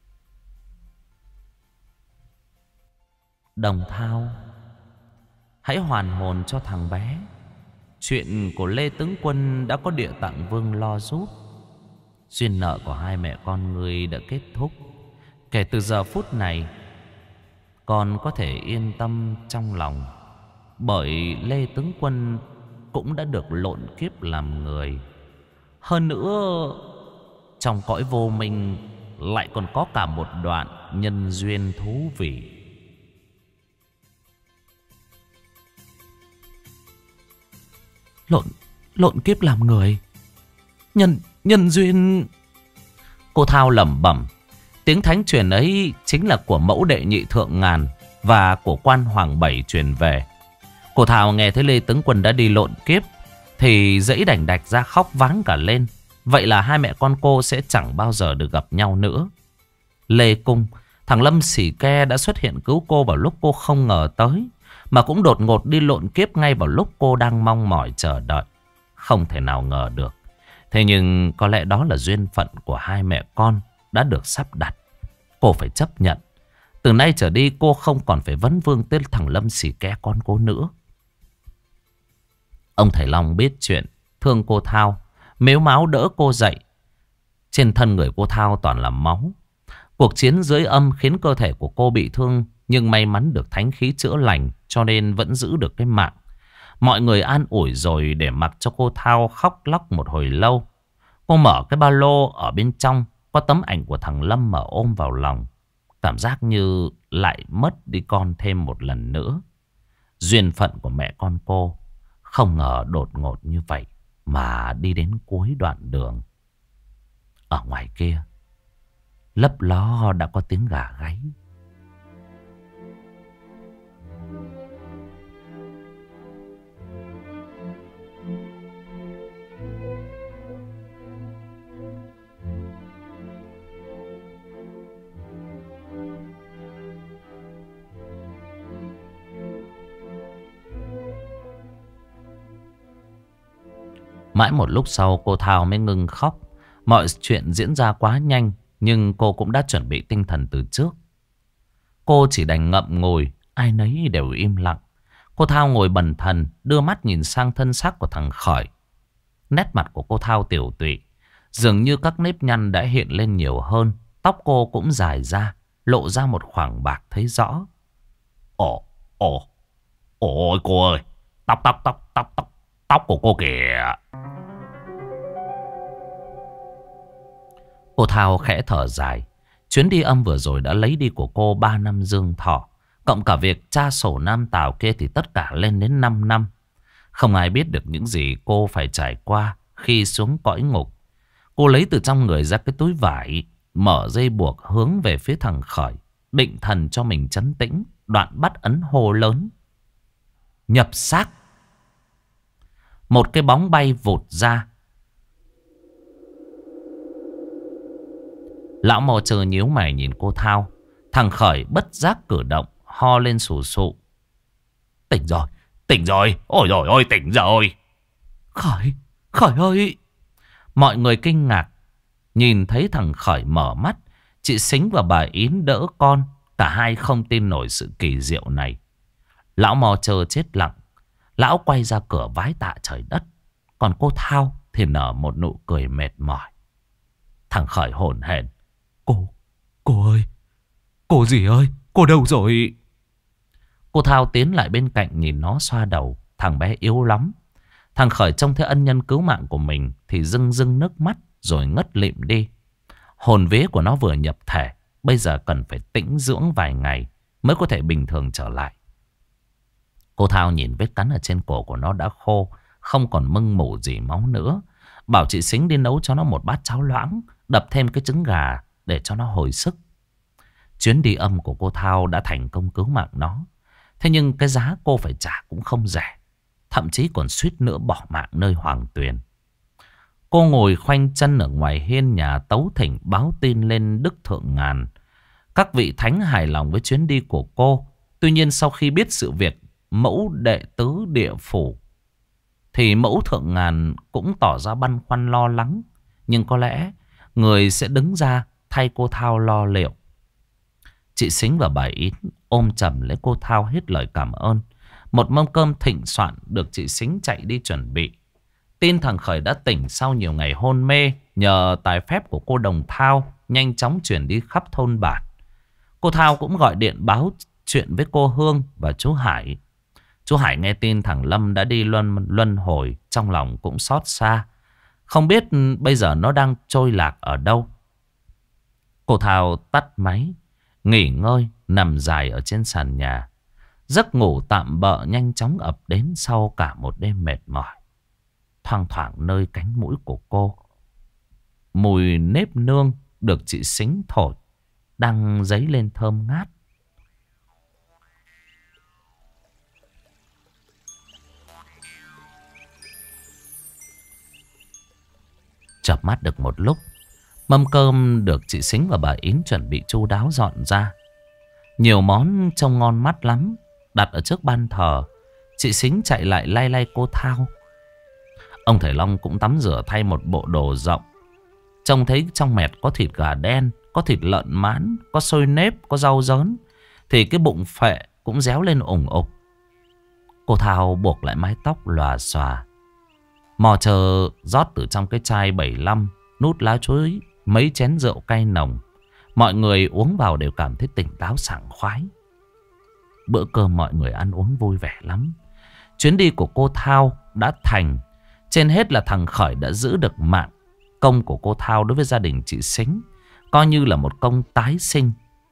Đồng Thao, hãy hoàn hồn cho thằng bé. Chuyện của Lê tướng quân đã có Địa Tạng Vương lo giúp. Duyên nợ của hai mẹ con ngươi đã kết thúc. Kể từ giờ phút này, con có thể yên tâm trong lòng, bởi Lê tướng quân cũng đã được lộn kiếp làm người. Hơn nữa, trong cõi vô minh lại còn có cả một đoạn nhân duyên thú vị. Lộn kiếp làm người, nhân duyên. Cô Thao lẩm bẩm. Tiếng thánh truyền ấy chính là của Mẫu Đệ Nhị Thượng Ngàn và của Quan Hoàng Bảy truyền về. Cô Thao nghe thấy Lê tướng quân đã đi lộn kiếp thì dãy đành đạch ra khóc váng cả lên. Vậy là hai mẹ con cô sẽ chẳng bao giờ được gặp nhau nữa. Lê Cung, thằng Lâm Xỉ Ke đã xuất hiện cứu cô vào lúc cô không ngờ tới, mà cũng đột ngột đi lộn kiếp ngay vào lúc cô đang mong mỏi chờ đợi. Không thể nào ngờ được. Thế nhưng có lẽ đó là duyên phận của hai mẹ con đã được sắp đặt. Cô phải chấp nhận. Từ nay trở đi cô không còn phải vấn vương tới thằng Lâm Xỉ Ke con cô nữa. Ông thầy Long biết chuyện thương cô Thao, mếu máo đỡ cô dậy. Trên thân người cô Thao toàn là máu. Cuộc chiến dưới âm khiến cơ thể của cô bị thương, nhưng may mắn được thánh khí chữa lành cho nên vẫn giữ được cái mạng. Mọi người an ủi rồi để mặc cho cô Thao khóc lóc một hồi lâu. Cô mở cái ba lô, ở bên trong có tấm ảnh của thằng Lâm mà ôm vào lòng. Cảm giác như lại mất đi con thêm một lần nữa. Duyên phận của mẹ con cô không ngờ đột ngột như vậy mà đi đến cuối đoạn đường. Ở ngoài kia lấp ló đã có tiếng gà gáy. Mãi một lúc sau cô Thao mới ngừng khóc. Mọi chuyện diễn ra quá nhanh, nhưng cô cũng đã chuẩn bị tinh thần từ trước. Cô chỉ đành ngậm ngùi, ai nấy đều im lặng. Cô Thao ngồi bần thần, đưa mắt nhìn sang thân xác của thằng Khởi. Nét mặt của cô Thao tiểu tụy, dường như các nếp nhăn đã hiện lên nhiều hơn. Tóc cô cũng dài ra, lộ ra một khoảng bạc thấy rõ. Ôi cô ơi, tóc của cô kìa. Cô Thao khẽ thở dài. Chuyến đi âm vừa rồi đã lấy đi của cô 3 năm dương thọ. Cộng cả việc tra sổ Nam Tào kia thì tất cả lên đến 5 năm. Không ai biết được những gì cô phải trải qua khi xuống cõi ngục. Cô lấy từ trong người ra cái túi vải, mở dây buộc hướng về phía thằng Khởi, định thần cho mình trấn tĩnh, đoạn bắt ấn hô lớn: nhập xác. Một cái bóng bay vụt ra. Lão mò chờ nhíu mày nhìn cô Thao. Thằng Khởi bất giác cử động, ho lên sù sụ. Tỉnh rồi, ôi dồi ôi, tỉnh rồi. Khởi ơi. Mọi người kinh ngạc nhìn thấy thằng Khởi mở mắt. Chị Sính và bà Yến đỡ con. Cả hai không tin nổi sự kỳ diệu này. Lão mò chờ chết lặng. Lão quay ra cửa vái tạ trời đất. Còn cô Thao thì nở một nụ cười mệt mỏi. Thằng Khởi hổn hển: Cô ơi, cô gì ơi, cô đâu rồi? Cô Thao tiến lại bên cạnh nhìn nó xoa đầu. Thằng bé yếu lắm. Thằng Khởi trông thấy ân nhân cứu mạng của mình thì rưng rưng nước mắt rồi ngất lịm đi. Hồn vía của nó vừa nhập thể, bây giờ cần phải tĩnh dưỡng vài ngày mới có thể bình thường trở lại. Cô Thao nhìn vết cắn ở trên cổ của nó đã khô, không còn mưng mủ gì máu nữa. Bảo chị Sính đi nấu cho nó một bát cháo loãng, đập thêm cái trứng gà để cho nó hồi sức. Chuyến đi âm của cô Thao đã thành công cứu mạng nó. Thế nhưng cái giá cô phải trả cũng không rẻ. Thậm chí còn suýt nữa bỏ mạng nơi Hoàng Tuyền. Cô ngồi khoanh chân ở ngoài hiên nhà tấu thỉnh báo tin lên Đức Thượng Ngàn. Các vị thánh hài lòng với chuyến đi của cô. Tuy nhiên sau khi biết sự việc mẫu đệ tứ địa phủ thì mẫu Thượng Ngàn cũng tỏ ra băn khoăn lo lắng. Nhưng có lẽ người sẽ đứng ra thay cô Thao lo liệu. Chị Sính và bà Yến ôm chầm lấy cô Thao hết lời cảm ơn. Một mâm cơm thịnh soạn được chị Sính chạy đi chuẩn bị. Tin thằng Khởi đã tỉnh sau nhiều ngày hôn mê nhờ tài phép của cô Đồng Thao nhanh chóng chuyển đi khắp thôn bản. Cô Thao cũng gọi điện báo chuyện với cô Hương và chú Hải. Chú Hải nghe tin thằng Lâm đã đi luân hồi, trong lòng cũng xót xa. Không biết bây giờ nó đang trôi lạc ở đâu. Cô Thao tắt máy, nghỉ ngơi, nằm dài ở trên sàn nhà. Giấc ngủ tạm bợ nhanh chóng ập đến sau cả một đêm mệt mỏi. Thoang thoảng nơi cánh mũi của cô, mùi nếp nương được chị Sính thổi đang dấy lên thơm ngát. Chợp mắt được một lúc, mâm cơm được chị Sính và bà Yến chuẩn bị chu đáo dọn ra. Nhiều món trông ngon mắt lắm. Đặt ở trước ban thờ, chị Sính chạy lại lay lay cô Thao. Ông Thầy Long cũng tắm rửa thay một bộ đồ rộng. Trông thấy trong mẹt có thịt gà đen, có thịt lợn mán, có xôi nếp, có rau dớn, thì cái bụng phệ cũng réo lên ủng ục. Cô Thao buộc lại mái tóc lòa xòa. Mò chờ rót từ trong cái chai 75, nút lá chuối, mấy chén rượu cay nồng. Mọi người uống vào đều cảm thấy tỉnh táo sảng khoái. Bữa cơm mọi người ăn uống vui vẻ lắm. Chuyến đi của cô Thao đã thành. Trên hết là thằng Khởi đã giữ được mạng. Công của cô Thao đối với gia đình chị Sính coi như là một công tái sinh.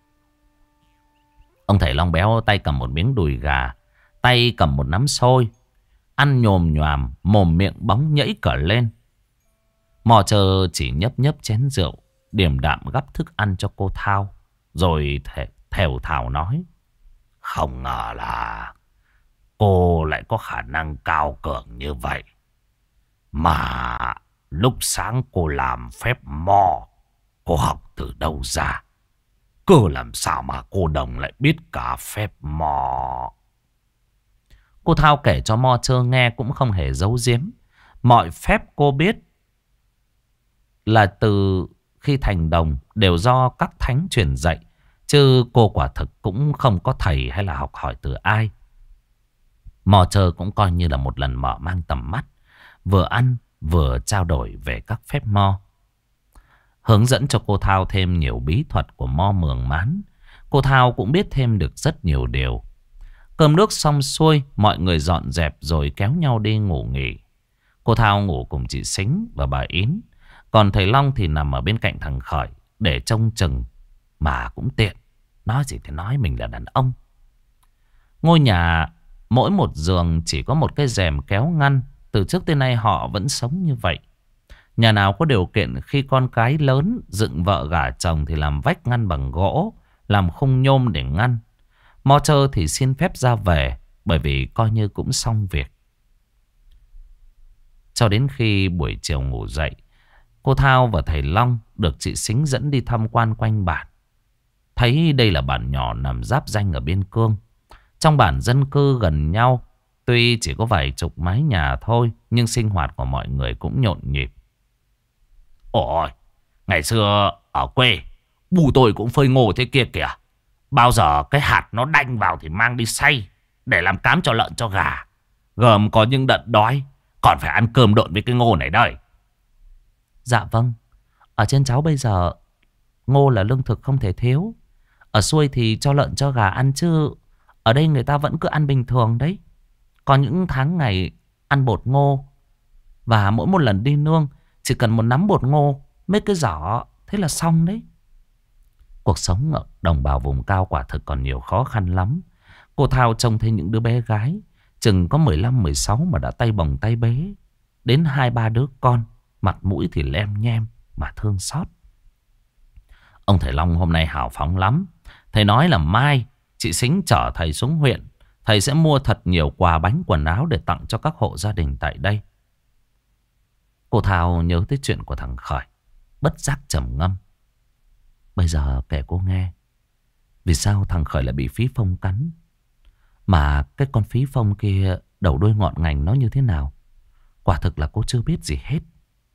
Ông thầy Long béo tay cầm một miếng đùi gà, tay cầm một nắm xôi, ăn nhồm nhoàm, mồm miệng bóng nhẫy cỡ lên. Mò chờ chỉ nhấp nhấp chén rượu, điềm đạm gắp thức ăn cho cô Thao, rồi thều thào nói: không ngờ là cô lại có khả năng cao cường như vậy. Mà lúc sáng cô làm phép mò, cô học từ đâu ra? Cứ làm sao mà cô Đồng lại biết cả phép mò? Cô Thao kể cho Mo Chơ nghe cũng không hề giấu giếm. Mọi phép cô biết là từ khi thành đồng đều do các thánh truyền dạy. Chứ cô quả thực cũng không có thầy hay là học hỏi từ ai. Mò Chơ cũng coi như là một lần mở mang tầm mắt, vừa ăn vừa trao đổi về các phép mo. Hướng dẫn cho cô Thao thêm nhiều bí thuật của mo mường mán. Cô Thao cũng biết thêm được rất nhiều điều. Cơm nước xong xuôi, mọi người dọn dẹp rồi kéo nhau đi ngủ nghỉ. Cô Thao ngủ cùng chị Sính và bà Ín. Còn thầy Long thì nằm ở bên cạnh thằng Khởi để trông chừng. Mà cũng tiện, nói gì thì nói, mình là đàn ông. Ngôi nhà mỗi một giường chỉ có một cái rèm kéo ngăn. Từ trước tới nay họ vẫn sống như vậy. Nhà nào có điều kiện khi con cái lớn dựng vợ gả chồng thì làm vách ngăn bằng gỗ, làm khung nhôm để ngăn. Mo Chơ thì xin phép ra về bởi vì coi như cũng xong việc. Cho đến khi buổi chiều ngủ dậy, cô Thao và thầy Long được chị Sính dẫn đi tham quan quanh bản. Thấy đây là bản nhỏ nằm giáp ranh ở biên cương. Trong bản dân cư gần nhau, tuy chỉ có vài chục mái nhà thôi, nhưng sinh hoạt của mọi người cũng nhộn nhịp. Ôi, ngày xưa ở quê, bù tôi cũng phơi ngô thế kia kìa. Bao giờ cái hạt nó đanh vào thì mang đi xay để làm cám cho lợn cho gà. Gồm có những đợt đói còn phải ăn cơm độn với cái ngô này đây. Dạ vâng. Ở trên cháu bây giờ ngô là lương thực không thể thiếu. Ở xuôi thì cho lợn cho gà ăn chứ ở đây người ta vẫn cứ ăn bình thường đấy. Có những tháng ngày ăn bột ngô. Và mỗi một lần đi nương chỉ cần một nắm bột ngô, mấy cái giỏ, thế là xong đấy. Cuộc sống ở đồng bào vùng cao quả thực còn nhiều khó khăn lắm. Cô Thao trông thấy những đứa bé gái chừng có 15-16 mà đã tay bồng tay bế. Đến 2-3 đứa con, mặt mũi thì lem nhem mà thương xót. Ông thầy Long hôm nay hào phóng lắm. Thầy nói là mai chị Sính chở thầy xuống huyện. Thầy sẽ mua thật nhiều quà bánh quần áo để tặng cho các hộ gia đình tại đây. Cô Thao nhớ tới chuyện của thằng Khởi, bất giác trầm ngâm. Bây giờ kể cô nghe, vì sao thằng Khởi lại bị phí phong cắn? Mà cái con phí phong kia đầu đuôi ngọn ngành nó như thế nào? Quả thực là cô chưa biết gì hết.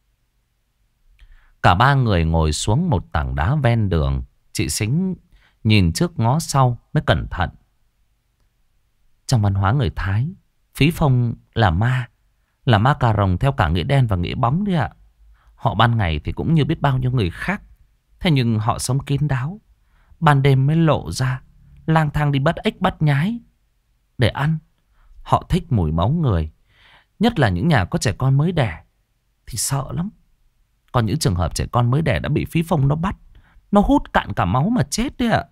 Cả ba người ngồi xuống một tảng đá ven đường. Chị Sính nhìn trước ngó sau mới cẩn thận. Trong văn hóa người Thái, phí phong là ma cà rồng theo cả nghĩa đen và nghĩa bóng đấy ạ. Họ ban ngày thì cũng như biết bao nhiêu người khác. Thế nhưng họ sống kín đáo. Ban đêm mới lộ ra, lang thang đi bắt ếch bắt nhái để ăn. Họ thích mùi máu người. Nhất là những nhà có trẻ con mới đẻ thì sợ lắm. Còn những trường hợp trẻ con mới đẻ đã bị phí phong nó bắt, nó hút cạn cả máu mà chết đấy ạ.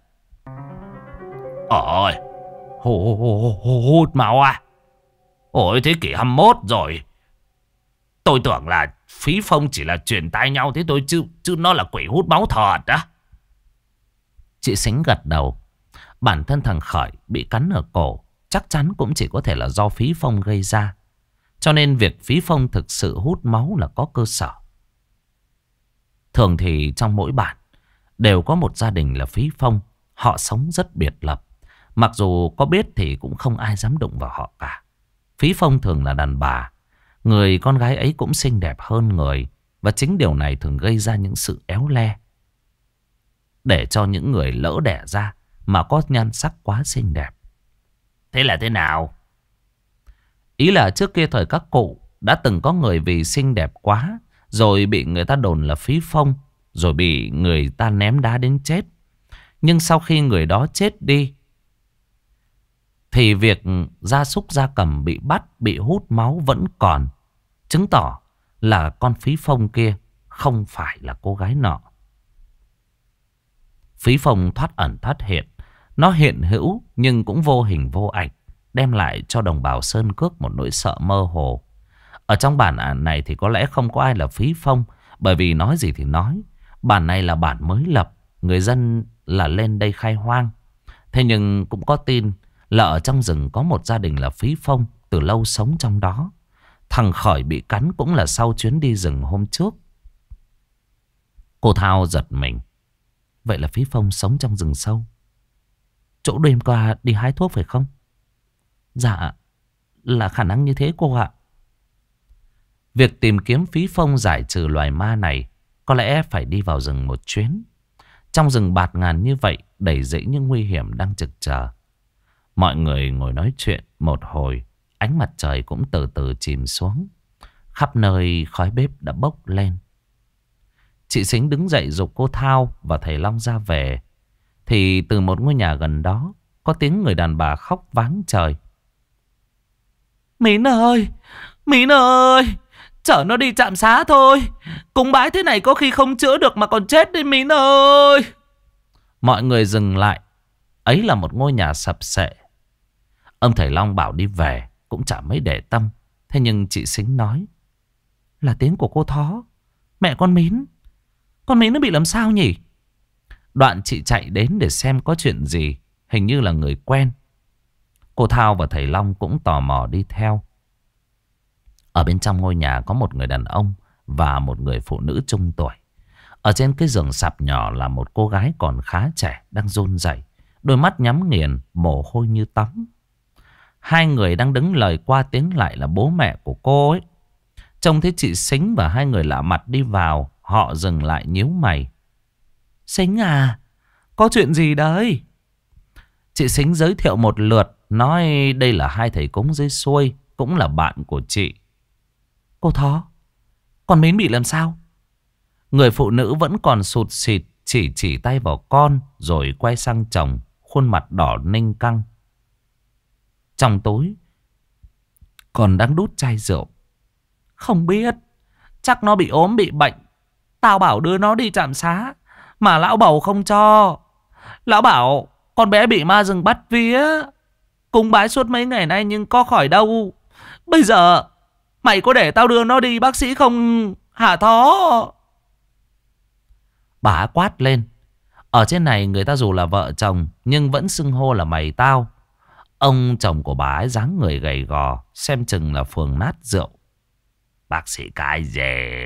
Ôi, hút máu à? Ôi, thế kỷ 21 rồi. Tôi tưởng là phí phong chỉ là truyền tai nhau thế thôi, chứ nó là quỷ hút máu thật á. Chị Sính gật đầu. Bản thân thằng Khởi bị cắn ở cổ chắc chắn cũng chỉ có thể là do phí phong gây ra. Cho nên việc phí phong thực sự hút máu là có cơ sở. Thường thì trong mỗi bản đều có một gia đình là phí phong. Họ sống rất biệt lập. Mặc dù có biết thì cũng không ai dám đụng vào họ cả. Phí phong thường là đàn bà. Người con gái ấy cũng xinh đẹp hơn người. Và chính điều này thường gây ra những sự éo le. Để cho những người lỡ đẻ ra mà có nhan sắc quá xinh đẹp. Thế là thế nào? Ý là trước kia thời các cụ đã từng có người vì xinh đẹp quá rồi bị người ta đồn là phí phông, rồi bị người ta ném đá đến chết. Nhưng sau khi người đó chết đi thì việc gia súc gia cầm bị bắt, bị hút máu vẫn còn, chứng tỏ là con phí phông kia không phải là cô gái nọ. Phí phông thoát ẩn thoát hiện. Nó hiện hữu nhưng cũng vô hình vô ảnh, đem lại cho đồng bào Sơn Cước một nỗi sợ mơ hồ. Ở trong bản án này thì có lẽ không có ai là phí phông, bởi vì nói gì thì nói, bản này là bản mới lập, người dân là lên đây khai hoang. Thế nhưng cũng có tin là ở trong rừng có một gia đình là phí phông, từ lâu sống trong đó. Thằng Khởi bị cắn cũng là sau chuyến đi rừng hôm trước. Cô Thao giật mình. Vậy là phí phông sống trong rừng sâu, chỗ đêm qua đi hái thuốc phải không? Dạ, là khả năng như thế cô ạ. Việc tìm kiếm phí phông giải trừ loài ma này có lẽ phải đi vào rừng một chuyến. Trong rừng bạt ngàn như vậy, đầy rẫy những nguy hiểm đang trực chờ. Mọi người ngồi nói chuyện một hồi, ánh mặt trời cũng từ từ chìm xuống. Khắp nơi khói bếp đã bốc lên. Chị Sính đứng dậy giục cô Thao và thầy Long ra về. Thì từ một ngôi nhà gần đó có tiếng người đàn bà khóc váng trời. Mín ơi, Mín ơi, chở nó đi trạm xá thôi. Cúng bái thế này có khi không chữa được mà còn chết đấy Mín ơi. Mọi người dừng lại. Ấy là một ngôi nhà sập xệ. Ông thầy Long bảo đi về cũng chả mấy để tâm. Thế nhưng chị Sính nói là tiếng của cô Thó, mẹ con Mín. Con Mín nó bị làm sao nhỉ? Đoạn chị chạy đến để xem có chuyện gì. Hình như là người quen. Cô Thao và thầy Long cũng tò mò đi theo. Ở bên trong ngôi nhà có một người đàn ông và một người phụ nữ trung tuổi. Ở trên cái giường sạp nhỏ là một cô gái còn khá trẻ đang run rẩy, đôi mắt nhắm nghiền, mồ hôi như tắm. Hai người đang đứng lời qua tiếng lại là bố mẹ của cô ấy. Trông thấy chị Sính và hai người lạ mặt đi vào, họ dừng lại nhíu mày. Sính à, có chuyện gì đấy? Chị Sính giới thiệu một lượt, nói đây là hai thầy cúng dưới xuôi, cũng là bạn của chị. Cô Thó, con Mín bị làm sao? Người phụ nữ vẫn còn sụt sịt, chỉ tay vào con, rồi quay sang chồng, khuôn mặt đỏ ninh căng. Trong túi còn đang đút chai rượu. Không biết, chắc nó bị ốm bị bệnh. Tao bảo đưa nó đi trạm xá mà lão bầu không cho. Lão bảo con bé bị ma rừng bắt vía, cúng bái suốt mấy ngày nay nhưng có khỏi đâu. Bây giờ mày có để tao đưa nó đi bác sĩ không hả Thó? Bà quát lên. Ở trên này người ta dù là vợ chồng nhưng vẫn xưng hô là mày tao. Ông chồng của bà ấy dáng người gầy gò, xem chừng là phường nát rượu. Bác sĩ cái gì?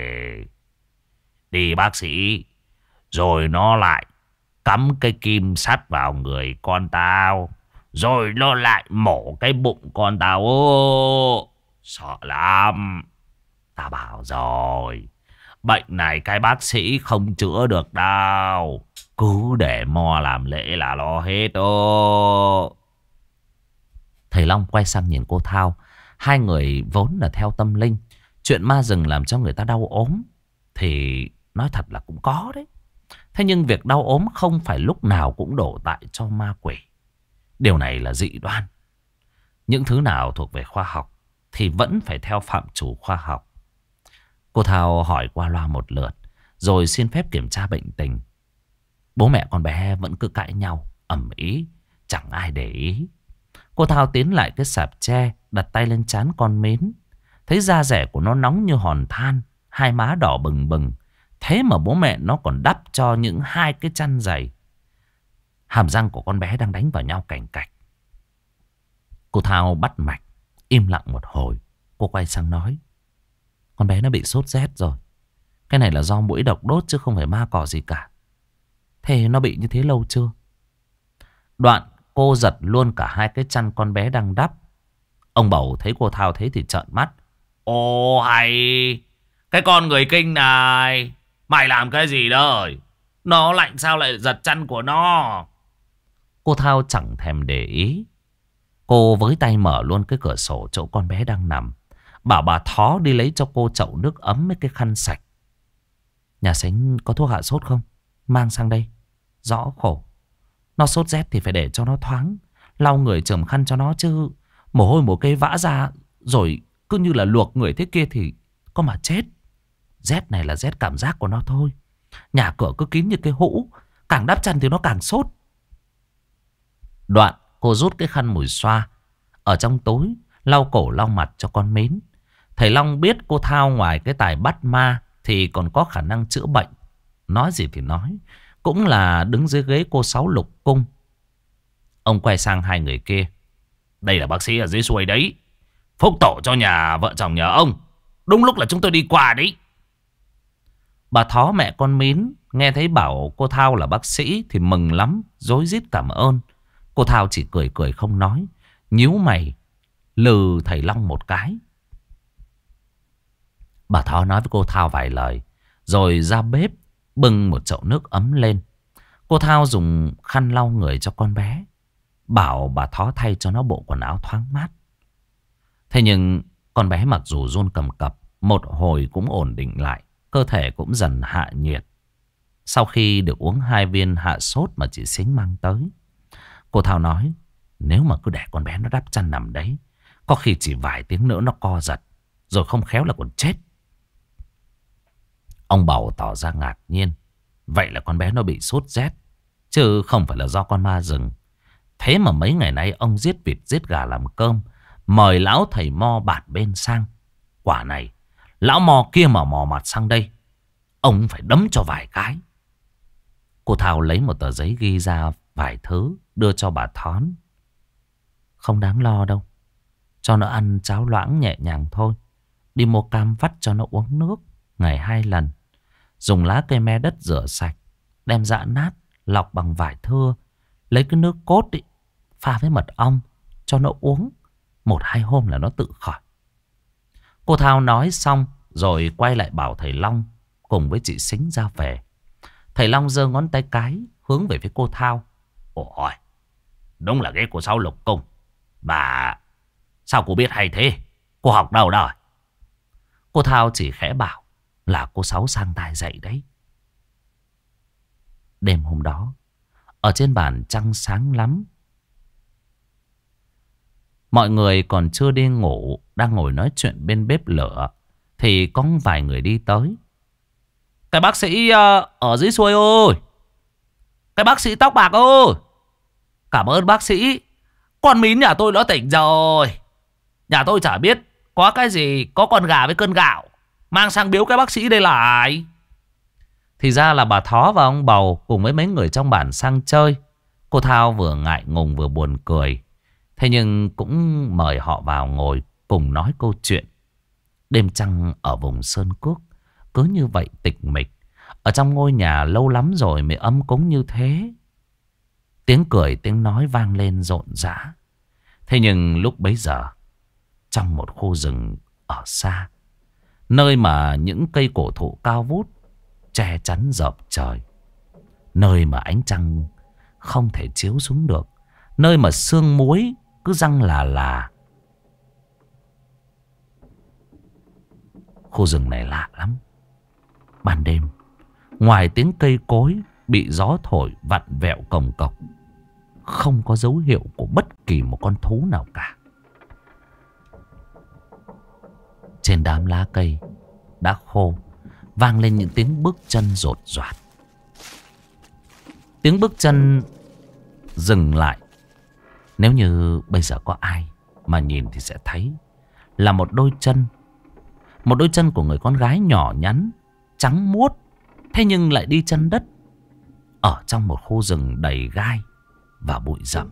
Đi bác sĩ, rồi nó lại cắm cái kim sắt vào người con tao, rồi nó lại mổ cái bụng con tao. Ô, sợ lắm. Ta bảo rồi, bệnh này cái bác sĩ không chữa được đâu. Cứ để mo làm lễ là lo hết ô. Thầy Long quay sang nhìn cô Thao. Hai người vốn là theo tâm linh, chuyện ma rừng làm cho người ta đau ốm thì nói thật là cũng có đấy. Thế nhưng việc đau ốm không phải lúc nào cũng đổ tại cho ma quỷ. Điều này là dị đoan. Những thứ nào thuộc về khoa học thì vẫn phải theo phạm trù khoa học. Cô Thao hỏi qua loa một lượt, rồi xin phép kiểm tra bệnh tình. Bố mẹ con bé vẫn cứ cãi nhau, ầm ĩ, chẳng ai để ý. Cô Thao tiến lại cái sạp tre, đặt tay lên trán con Mến. Thấy da rẻ của nó nóng như hòn than, hai má đỏ bừng bừng. Thế mà bố mẹ nó còn đắp cho những hai cái chăn dày. Hàm răng của con bé đang đánh vào nhau cành cạch. Cô Thao bắt mạch, im lặng một hồi. Cô quay sang nói, con bé nó bị sốt rét rồi. Cái này là do muỗi độc đốt chứ không phải ma cỏ gì cả. Thế nó bị như thế lâu chưa? Đoạn cô giật luôn cả hai cái chăn con bé đang đắp. Ông Bầu thấy cô Thao thế thì trợn mắt. Ô hay, cái con người kinh này, mày làm cái gì đời? Nó lạnh sao lại giật chăn của nó? Cô Thao chẳng thèm để ý. Cô với tay mở luôn cái cửa sổ chỗ con bé đang nằm. bảo bà Thó đi lấy cho cô chậu nước ấm với cái khăn sạch. Nhà Sánh có thuốc hạ sốt không? Mang sang đây. Rõ khổ. Nó sốt rét thì phải để cho nó thoáng, lau người chườm khăn cho nó, chứ mồ hôi mồ kê vã ra rồi cứ như là luộc người thế kia thì có mà chết. Rét này là rét cảm giác của nó thôi. Nhà cửa cứ kín như cái hũ, càng đắp chăn thì nó càng sốt. Đoạn cô rút cái khăn mùi xoa ở trong túi, lau cổ lau mặt cho con Mến. Thầy Long biết cô Thao ngoài cái tài bắt ma thì còn có khả năng chữa bệnh. Nói gì thì nói, cũng là đứng dưới ghế cô Sáu Lục Cung. Ông quay sang hai người kia. Đây là bác sĩ ở dưới xuôi đấy, phúc tổ cho nhà vợ chồng nhà ông. Đúng lúc là chúng tôi đi qua đấy. Bà Thó mẹ con Mến nghe thấy bảo cô Thao là bác sĩ thì mừng lắm, rối rít cảm ơn. Cô Thao chỉ cười cười không nói, nhíu mày lừ thầy Long một cái. Bà Thó nói với cô Thao vài lời rồi ra bếp bưng một chậu nước ấm lên. Cô Thao dùng khăn lau người cho con bé, bảo bà Thó thay cho nó bộ quần áo thoáng mát. Thế nhưng con bé mặc dù run cầm cập, một hồi cũng ổn định lại, cơ thể cũng dần hạ nhiệt. Sau khi được uống 2 viên hạ sốt mà chị Sính mang tới, cô Thao nói nếu mà cứ để con bé nó đắp chăn nằm đấy, có khi chỉ vài tiếng nữa nó co giật, rồi không khéo là còn chết. Ông Bầu tỏ ra ngạc nhiên. Vậy là con bé nó bị sốt rét, chứ không phải là do con ma rừng. Thế mà mấy ngày nay ông giết vịt giết gà làm cơm, mời lão thầy mo bạt bên sang. Quả này lão mo kia mà mò mặt sang đây, ông phải đấm cho vài cái. Cô Thao lấy một tờ giấy ghi ra vài thứ đưa cho bà Thón. Không đáng lo đâu, cho nó ăn cháo loãng nhẹ nhàng thôi. Đi mua cam vắt cho nó uống nước ngày 2 lần. Dùng lá cây me đất rửa sạch, đem giã nát, lọc bằng vải thưa. Lấy cái nước cốt ý, pha với mật ong cho nó uống. 1-2 hôm là nó tự khỏi. Cô Thao nói xong rồi quay lại bảo thầy Long cùng với chị Sính ra về. Thầy Long giơ ngón tay cái hướng về phía cô Thao. Ôi, đúng là ghế của Sáu Lục Cung. Bà, sao cô biết hay thế? Cô học đâu rồi? Cô Thao chỉ khẽ bảo là cô Sáu sang tài dạy đấy. Đêm hôm đó, ở trên bàn trăng sáng lắm. Mọi người còn chưa đi ngủ, đang ngồi nói chuyện bên bếp lửa, thì có vài người đi tới. Cái bác sĩ ở dưới xuôi ơi! Cái bác sĩ tóc bạc ơi! Cảm ơn bác sĩ, con Mín nhà tôi đã tỉnh rồi. Nhà tôi chả biết có cái gì, có con gà với cơn gạo, mang sang biếu cái bác sĩ đây lại. Thì ra là bà Thó và ông Bầu cùng với mấy người trong bản sang chơi. Cô Thao vừa ngại ngùng vừa buồn cười, thế nhưng cũng mời họ vào ngồi cùng nói câu chuyện. Đêm trăng ở vùng Sơn Cước cứ như vậy tịch mịch. Ở trong ngôi nhà lâu lắm rồi mới ấm cúng như thế. Tiếng cười tiếng nói vang lên rộn rã. Thế nhưng lúc bấy giờ, trong một khu rừng ở xa, nơi mà những cây cổ thụ cao vút che chắn rợp trời, nơi mà ánh trăng không thể chiếu xuống được, nơi mà sương muối cứ giăng là. Khu rừng này lạ lắm. Ban đêm, ngoài tiếng cây cối bị gió thổi vặn vẹo cồng cọc, không có dấu hiệu của bất kỳ một con thú nào cả. Trên đám lá cây đã khô vang lên những tiếng bước chân rột rạt. Tiếng bước chân dừng lại. Nếu như bây giờ có ai mà nhìn thì sẽ thấy là một đôi chân. Một đôi chân của người con gái nhỏ nhắn, trắng muốt, thế nhưng lại đi chân đất, ở trong một khu rừng đầy gai và bụi rậm.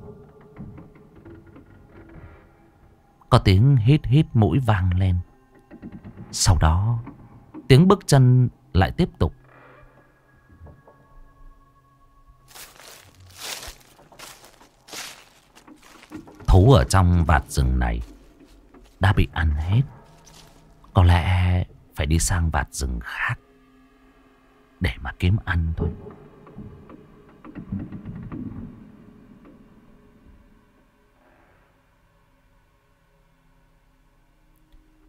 Có tiếng hít hít mũi vang lên. Sau đó tiếng bước chân lại tiếp tục. Thú ở trong vạt rừng này đã bị ăn hết. Có lẽ phải đi sang vạt rừng khác để mà kiếm ăn thôi.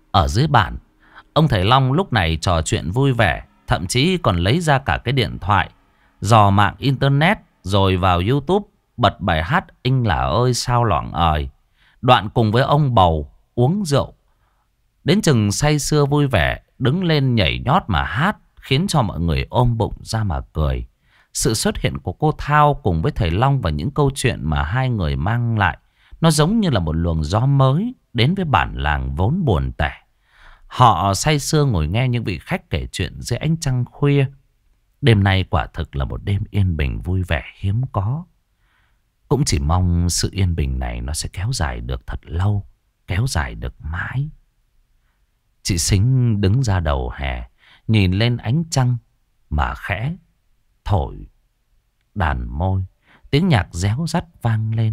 Ở dưới bản, ông thầy Long lúc này trò chuyện vui vẻ, thậm chí còn lấy ra cả cái điện thoại, dò mạng internet rồi vào YouTube bật bài hát Anh Là Ơi Sao Loảng Ời. Đoạn cùng với ông bầu uống rượu đến chừng say sưa vui vẻ, đứng lên nhảy nhót mà hát, khiến cho mọi người ôm bụng ra mà cười. Sự xuất hiện của cô Thao cùng với thầy Long và những câu chuyện mà hai người mang lại, nó giống như là một luồng gió mới đến với bản làng vốn buồn tẻ. Họ say sưa ngồi nghe những vị khách kể chuyện dưới ánh trăng khuya. Đêm nay quả thực là một đêm yên bình vui vẻ hiếm có. Cũng chỉ mong sự yên bình này nó sẽ kéo dài được thật lâu, kéo dài được mãi. Chị Sính đứng ra đầu hè, nhìn lên ánh trăng mà khẽ thổi đàn môi. Tiếng nhạc réo rắt vang lên.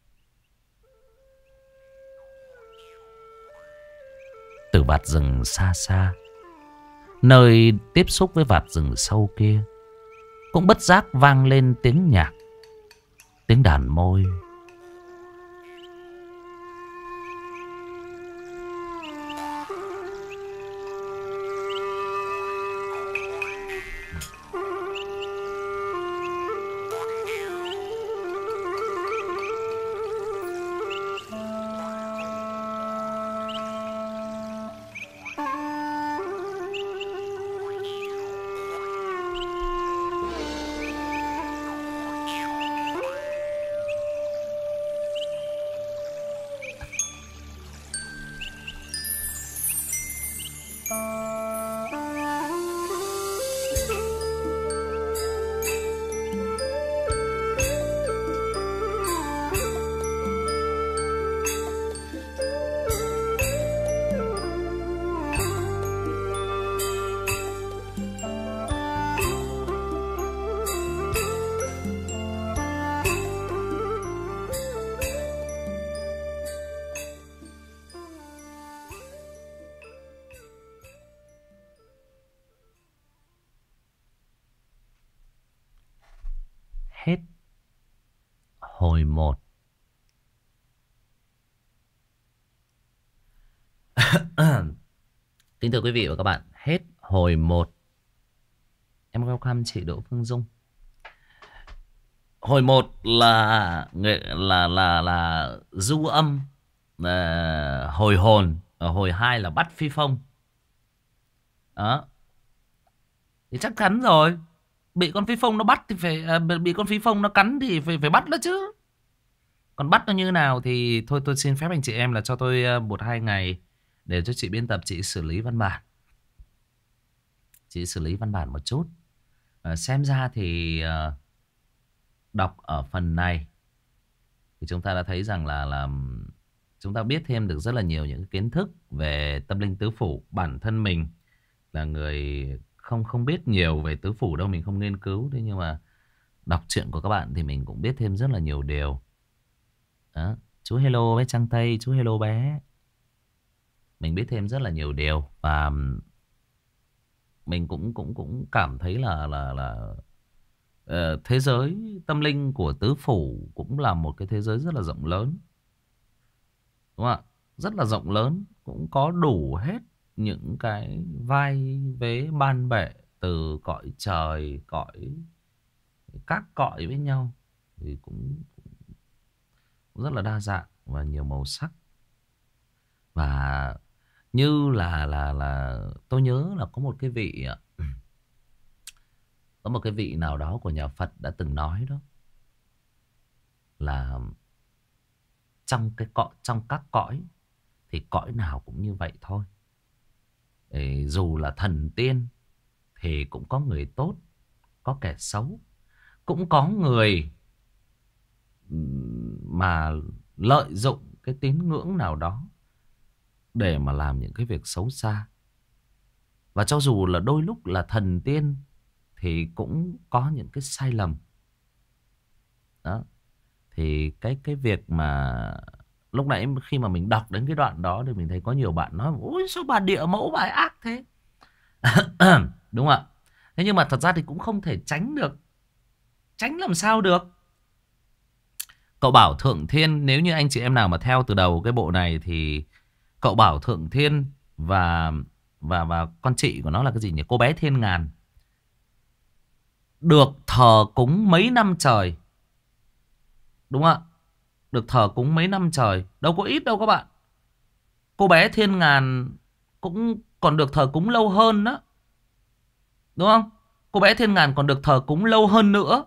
Từ vạt rừng xa xa, nơi tiếp xúc với vạt rừng sâu kia, cũng bất giác vang lên tiếng nhạc, tiếng đàn môi. Hết hồi 1. Kính thưa quý vị và các bạn, hết hồi 1. Em welcome chị Đỗ Phương Dung. Hồi 1 là du âm, hồi hồn. Hồi 2 là bắt phi phong. Đó. Thì chắc chắn rồi. Bị con phi phong nó bắt thì phải bị con phi phong nó cắn thì phải bắt nó chứ. Còn bắt nó như nào thì thôi tôi xin phép anh chị em là cho tôi 1-2 ngày để cho chị biên tập, chị xử lý văn bản. Chị xử lý văn bản một chút. Xem ra thì đọc ở phần này thì chúng ta đã thấy rằng là chúng ta biết thêm được rất là nhiều những kiến thức về tâm linh tứ phủ. Bản thân mình là người không biết nhiều về tứ phủ đâu, mình không nghiên cứu. Thế nhưng mà đọc truyện của các bạn thì mình cũng biết thêm rất là nhiều điều. Đó. Chú hello bé Trăng Tây, chú hello bé. Mình biết thêm rất là nhiều điều. Và mình cũng cảm thấy là thế giới tâm linh của tứ phủ cũng là một cái thế giới rất là rộng lớn. Đúng không ạ? Rất là rộng lớn. Cũng có đủ hết những cái vai vế ban bệ, từ cõi trời, các cõi với nhau, thì cũng rất là đa dạng và nhiều màu sắc. Và như là tôi nhớ là có một cái vị nào đó của nhà Phật đã từng nói đó, là trong các cõi thì cõi nào cũng như vậy thôi. Dù là thần tiên thì cũng có người tốt, có kẻ xấu. Cũng có người mà lợi dụng cái tín ngưỡng nào đó để mà làm những cái việc xấu xa. Và cho dù là đôi lúc là thần tiên thì cũng có những cái sai lầm. Đó. Thì cái việc mà lúc nãy khi mà mình đọc đến cái đoạn đó thì mình thấy có nhiều bạn nói: ôi sao bà địa mẫu bà ấy ác thế. Đúng không ạ? Thế nhưng mà thật ra thì cũng không thể tránh được. Tránh làm sao được. Cậu bảo Thượng Thiên, nếu như anh chị em nào mà theo từ đầu cái bộ này thì cậu bảo Thượng Thiên Và con chị của nó là cái gì nhỉ? Cô bé Thiên Ngàn. Được thờ cúng mấy năm trời. Đúng không ạ? Được thờ cúng mấy năm trời. Đâu có ít đâu các bạn. Cô bé Thiên Ngàn cũng còn được thờ cúng lâu hơn đó. Đúng không? Cô bé Thiên Ngàn còn được thờ cúng lâu hơn nữa.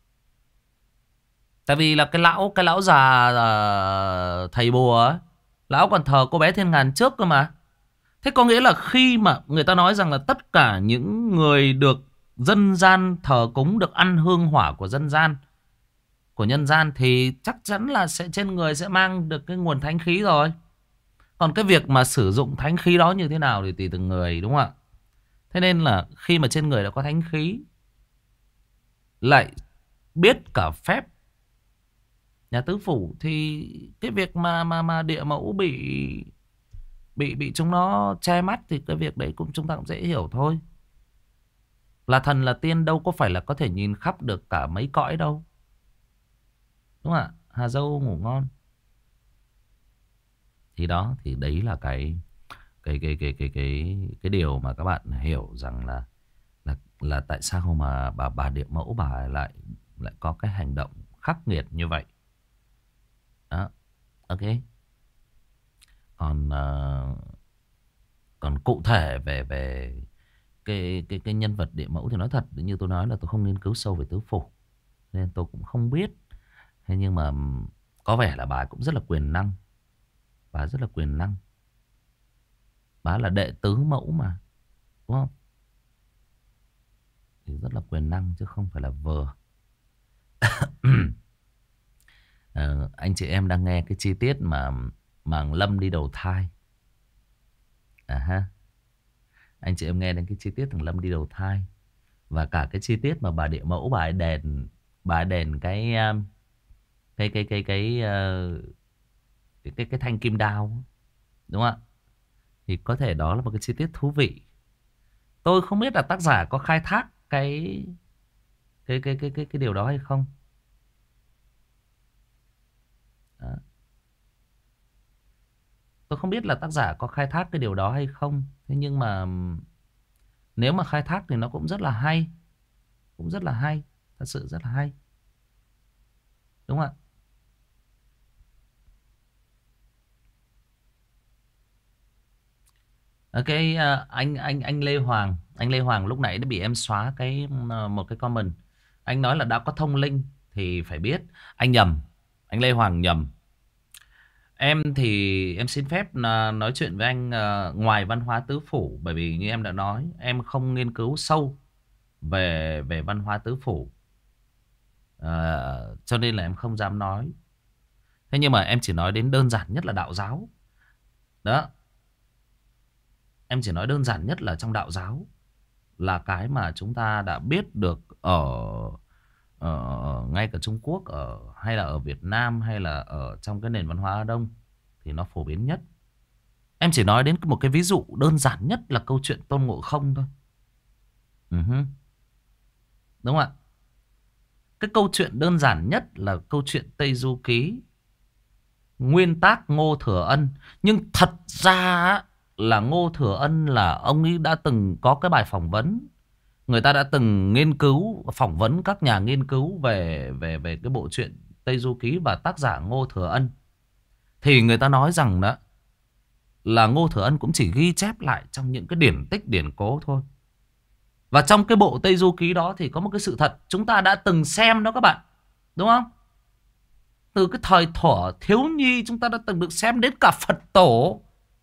Tại vì là cái lão già thầy bùa ấy, lão còn thờ cô bé Thiên Ngàn trước cơ mà. Thế có nghĩa là khi mà người ta nói rằng là tất cả những người được dân gian thờ cúng, được ăn hương hỏa của dân gian, của nhân gian, thì chắc chắn là sẽ trên người sẽ mang được cái nguồn thánh khí rồi. Còn cái việc mà sử dụng thánh khí đó như thế nào thì tùy từng người, đúng không ạ? Thế nên là khi mà trên người đã có thánh khí, lại biết cả phép nhà tứ phủ, thì cái việc mà địa mẫu bị chúng nó che mắt thì cái việc đấy chúng ta cũng dễ hiểu thôi. Là thần là tiên đâu có phải là có thể nhìn khắp được cả mấy cõi đâu. Đúng không ạ? Hà dâu ngủ ngon. Thì đó, thì đấy là cái điều mà các bạn hiểu rằng là tại sao mà bà địa mẫu bà lại có cái hành động khắc nghiệt như vậy. Đó. Ok. Còn còn cụ thể về cái nhân vật địa mẫu thì nói thật, như tôi nói là tôi không nghiên cứu sâu về tứ phủ nên tôi cũng không biết. Thế nhưng mà có vẻ là bà cũng rất là quyền năng. Bà rất là quyền năng. Bà là đệ tứ mẫu mà, đúng không? Thì rất là quyền năng chứ không phải là vừa. Anh chị em đang nghe cái chi tiết mà Lâm đi đầu thai. Ha. Anh chị em nghe đến cái chi tiết thằng Lâm đi đầu thai. Và cả cái chi tiết mà bà địa mẫu bà ấy đèn cái thanh kim đao, đúng không ạ? Thì có thể đó là một cái chi tiết thú vị. Tôi không biết là tác giả có khai thác cái điều đó hay không. Đó. Tôi không biết là tác giả có khai thác cái điều đó hay không. Thế nhưng mà nếu mà khai thác thì nó cũng rất là hay. Cũng rất là hay. Thật sự rất là hay. Đúng không ạ? Ok, anh Lê Hoàng. Anh Lê Hoàng lúc nãy đã bị em xóa một cái comment. Anh nói là đã có thông linh thì phải biết. Anh nhầm. Anh Lê Hoàng nhầm. Em thì em xin phép là nói chuyện với anh ngoài văn hóa tứ phủ. Bởi vì như em đã nói, em không nghiên cứu sâu về văn hóa tứ phủ. Cho nên là em không dám nói. Thế nhưng mà em chỉ nói đến đơn giản nhất là đạo giáo. Đó. Em chỉ nói đơn giản nhất là trong đạo giáo. Là cái mà chúng ta đã biết được ở ngay cả Trung Quốc, hay là ở Việt Nam, hay là ở trong cái nền văn hóa Á Đông, thì nó phổ biến nhất. Em chỉ nói đến một cái ví dụ đơn giản nhất là câu chuyện Tôn Ngộ Không thôi. Đúng không ạ? Cái câu chuyện đơn giản nhất là câu chuyện Tây Du Ký. Nguyên tác Ngô Thừa Ân. Nhưng thật ra là Ngô Thừa Ân là ông ấy đã từng có cái bài phỏng vấn. Người ta đã từng nghiên cứu, phỏng vấn các nhà nghiên cứu về cái bộ truyện Tây Du Ký và tác giả Ngô Thừa Ân. Thì người ta nói rằng đó là Ngô Thừa Ân cũng chỉ ghi chép lại trong những cái điển tích điển cố thôi. Và trong cái bộ Tây Du Ký đó thì có một cái sự thật chúng ta đã từng xem đó các bạn. Đúng không? Từ cái thời thuở thiếu nhi chúng ta đã từng được xem, đến cả Phật tổ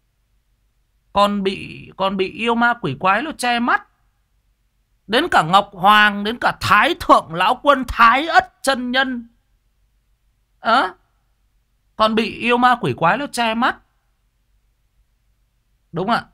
còn bị yêu ma quỷ quái nó che mắt. Đến cả Ngọc Hoàng, đến cả Thái Thượng Lão Quân Thái Ất chân nhân còn bị yêu ma quỷ quái nó che mắt. Đúng ạ?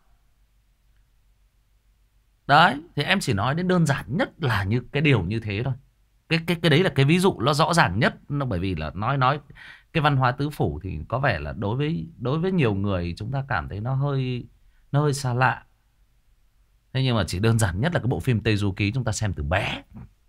Đấy, thì em chỉ nói đến đơn giản nhất là như cái điều như thế thôi. Cái đấy là cái ví dụ nó rõ ràng nhất. Bởi vì là nói cái văn hóa tứ phủ thì có vẻ là đối với nhiều người chúng ta cảm thấy nó hơi xa lạ. Thế nhưng mà chỉ đơn giản nhất là cái bộ phim Tây Du Ký chúng ta xem từ bé,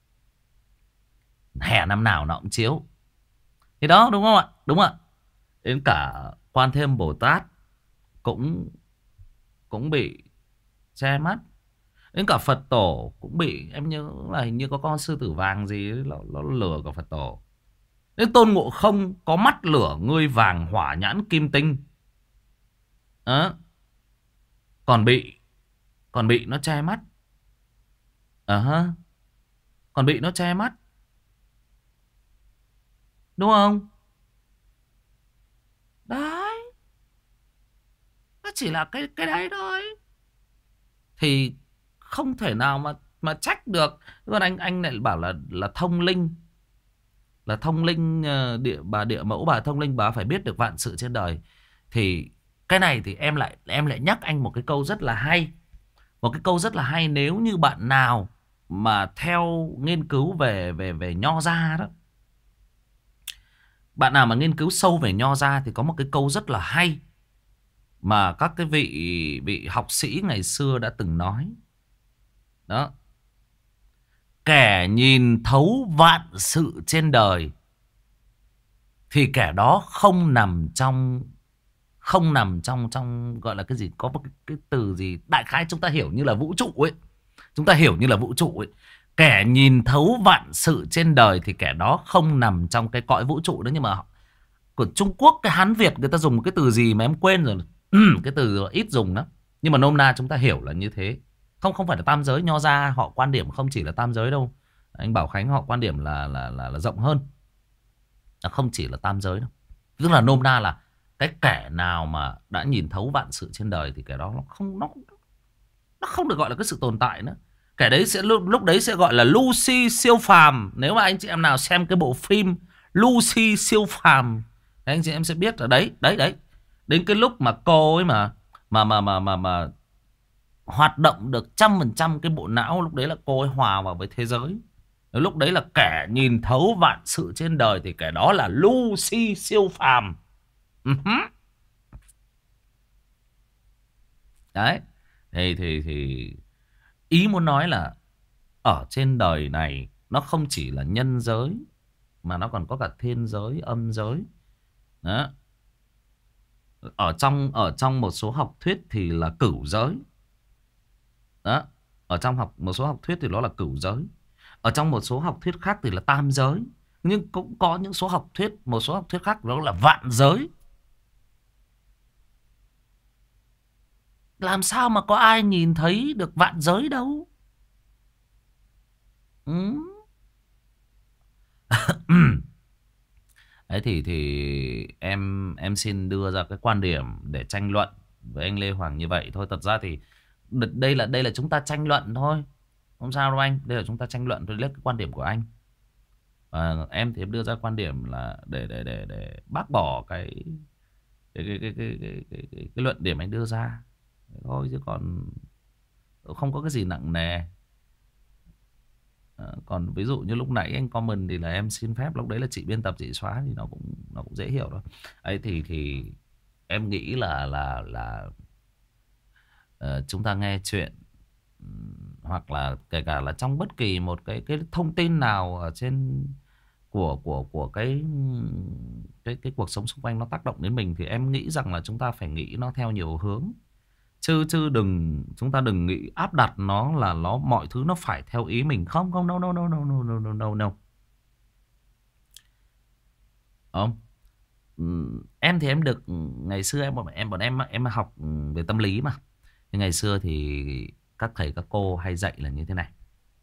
hè năm nào nó cũng chiếu. Thì đó, đúng không ạ? Đúng ạ. Đến cả Quan Thế Âm Bồ Tát cũng cũng bị che mắt. Đến cả Phật tổ cũng bị. Em nhớ là hình như có con sư tử vàng gì ấy, nó lừa cả Phật tổ. Đến Tôn Ngộ Không có mắt lửa ngươi vàng hỏa nhãn kim tinh đó, còn bị nó che mắt. Còn bị nó che mắt, đúng không? Đấy, nó chỉ là cái đấy thôi. Thì không thể nào mà trách được. Còn anh lại bảo là thông linh, là thông linh, địa mẫu bà thông linh, bà phải biết được vạn sự trên đời. Thì cái này thì em lại nhắc anh một cái câu rất là hay. Một cái câu rất là hay, nếu như bạn nào mà theo nghiên cứu về nho gia đó, bạn nào mà nghiên cứu sâu về nho gia thì có một cái câu rất là hay mà các cái vị học sĩ ngày xưa đã từng nói. Đó. Kẻ nhìn thấu vạn sự trên đời thì kẻ đó không nằm trong gọi là cái gì, có một cái từ gì đại khái chúng ta hiểu như là vũ trụ ấy. Chúng ta hiểu như là vũ trụ ấy. Kẻ nhìn thấu vạn sự trên đời thì kẻ đó không nằm trong cái cõi vũ trụ đó. Nhưng mà của Trung Quốc, cái Hán Việt người ta dùng một cái từ gì mà em quên rồi. Cái từ ít dùng lắm. Nhưng mà nôm na chúng ta hiểu là như thế. Không phải là tam giới. Nho gia họ quan điểm không chỉ là tam giới đâu. Anh Bảo Khánh họ quan điểm là rộng hơn. Nó không chỉ là tam giới đâu. Tức là nôm na là cái kẻ nào mà đã nhìn thấu vạn sự trên đời thì kẻ đó nó không được gọi là cái sự tồn tại nữa. Kẻ đấy sẽ lúc đấy sẽ gọi là Lucy siêu phàm. Nếu mà anh chị em nào xem cái bộ phim Lucy siêu phàm, anh chị em sẽ biết là đấy. Đến cái lúc mà cô ấy mà hoạt động được 100% cái bộ não, lúc đấy là cô ấy hòa vào với thế giới. Lúc đấy là kẻ nhìn thấu vạn sự trên đời thì kẻ đó là Lucy siêu phàm. Đấy. Thì ý muốn nói là ở trên đời này nó không chỉ là nhân giới mà nó còn có cả thiên giới, âm giới. Đó. Ở trong một số học thuyết thì là cửu giới. Đó. Ở trong một số học thuyết thì nó là cửu giới. Ở trong một số học thuyết khác thì là tam giới. Nhưng cũng có những số học thuyết, một số học thuyết khác đó là vạn giới. Làm sao mà có ai nhìn thấy được vạn giới đâu. Đấy thì em xin đưa ra cái quan điểm để tranh luận với anh Lê Hoàng như vậy thôi. Thật ra thì đây là chúng ta tranh luận thôi, không sao đâu anh. Đây là chúng ta tranh luận, tôi lấy cái quan điểm của anh. Em thì em đưa ra quan điểm là để bác bỏ cái luận điểm anh đưa ra thôi, chứ còn không có cái gì nặng nề. Còn ví dụ như lúc nãy anh comment thì là em xin phép, lúc đấy là chị biên tập chị xóa thì nó cũng dễ hiểu thôi. Ấy thì em nghĩ là chúng ta nghe chuyện, hoặc là kể cả là trong bất kỳ một cái thông tin nào ở trên của cái cuộc sống xung quanh nó tác động đến mình, thì em nghĩ rằng là chúng ta phải nghĩ nó theo nhiều hướng. Chứ chúng ta đừng nghĩ áp đặt nó là mọi thứ nó phải theo ý mình. Không, no. Không. Em thì em được ngày xưa bọn em học về tâm lý mà. Nhưng ngày xưa thì các thầy các cô hay dạy là như thế này.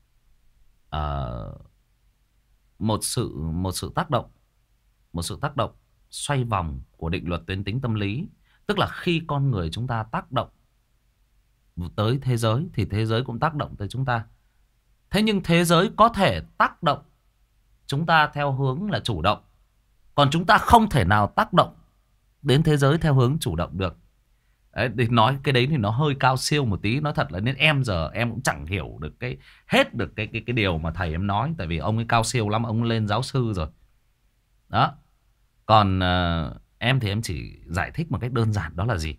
Một sự tác động xoay vòng của định luật tuyến tính tâm lý. Tức là khi con người chúng ta tác động tới thế giới thì thế giới cũng tác động tới chúng ta. Thế nhưng thế giới có thể tác động chúng ta theo hướng là chủ động, còn chúng ta không thể nào tác động đến thế giới theo hướng chủ động được. Đấy, để nói cái đấy thì nó hơi cao siêu một tí. Nói thật là nên em giờ em cũng chẳng hiểu được hết được cái điều mà thầy em nói. Tại vì ông ấy cao siêu lắm, ông lên giáo sư rồi. Đó. Còn em thì em chỉ giải thích một cách đơn giản, đó là gì?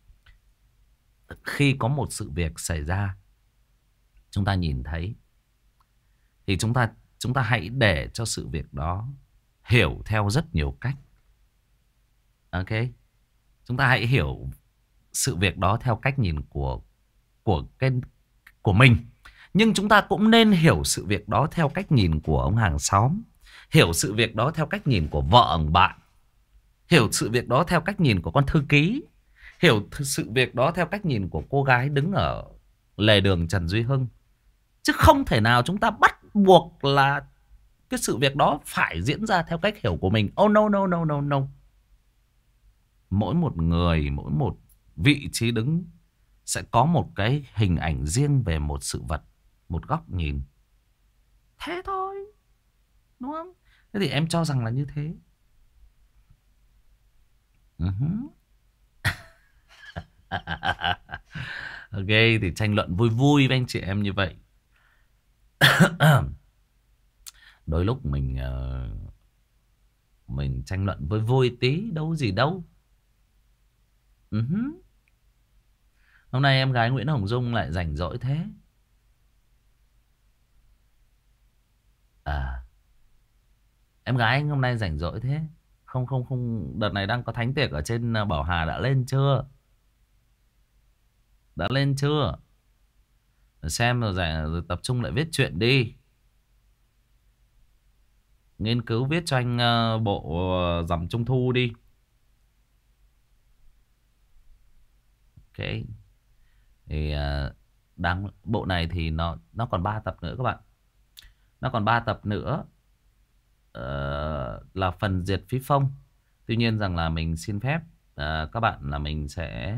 Khi có một sự việc xảy ra, chúng ta nhìn thấy, thì chúng ta hãy để cho sự việc đó hiểu theo rất nhiều cách. Ok? Chúng ta hãy hiểu sự việc đó theo cách nhìn của cái của mình. Nhưng chúng ta cũng nên hiểu sự việc đó theo cách nhìn của ông hàng xóm, hiểu sự việc đó theo cách nhìn của vợ ông bạn, hiểu sự việc đó theo cách nhìn của con thư ký, hiểu sự việc đó theo cách nhìn của cô gái đứng ở lề đường Trần Duy Hưng. Chứ không thể nào chúng ta bắt buộc là cái sự việc đó phải diễn ra theo cách hiểu của mình. Oh no no no no no. Mỗi một người, mỗi một vị trí đứng sẽ có một cái hình ảnh riêng về một sự vật, một góc nhìn. Thế thôi, đúng không? Thế thì em cho rằng là như thế. Ok, thì tranh luận vui vui với anh chị em như vậy. Đôi lúc mình tranh luận vui vui tí, đâu gì đâu. Hôm nay em gái Nguyễn Hồng Dung lại rảnh rỗi thế. À, em gái anh hôm nay rảnh rỗi thế. Không không không, đợt này đang có thánh tiệc ở trên Bảo Hà, đã lên chưa? Đã lên chưa? Xem rồi tập trung lại viết truyện đi. Nghiên cứu viết cho anh bộ Rằm Trung Thu đi. Ok. Thì bộ này thì nó còn 3 tập nữa các bạn. Nó còn 3 tập nữa là phần diệt phí phong. Tuy nhiên rằng là mình xin phép các bạn là mình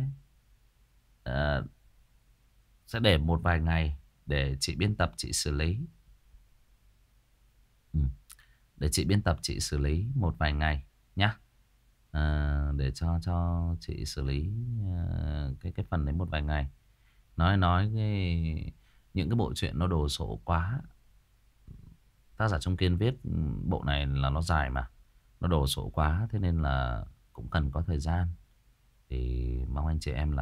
ờ, sẽ để một vài ngày để chị biên tập chị xử lý. Để chị biên tập chị xử lý một vài ngày nhá. Để cho chị xử lý cái phần đấy một vài ngày. Nói những cái bộ truyện nó đồ sộ quá. Tác giả Trung Kiên viết bộ này là nó dài mà, nó đồ sộ quá, thế nên là cũng cần có thời gian. Thì mong anh chị em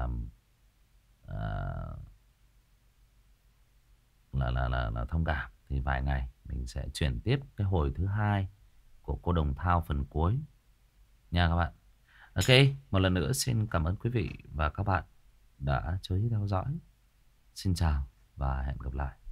là thông cảm. Thì vài ngày mình sẽ chuyển tiếp cái hồi thứ 2 của cô Đồng Thao phần cuối nha các bạn. Ok, một lần nữa xin cảm ơn quý vị và các bạn đã chú ý theo dõi. Xin chào và hẹn gặp lại.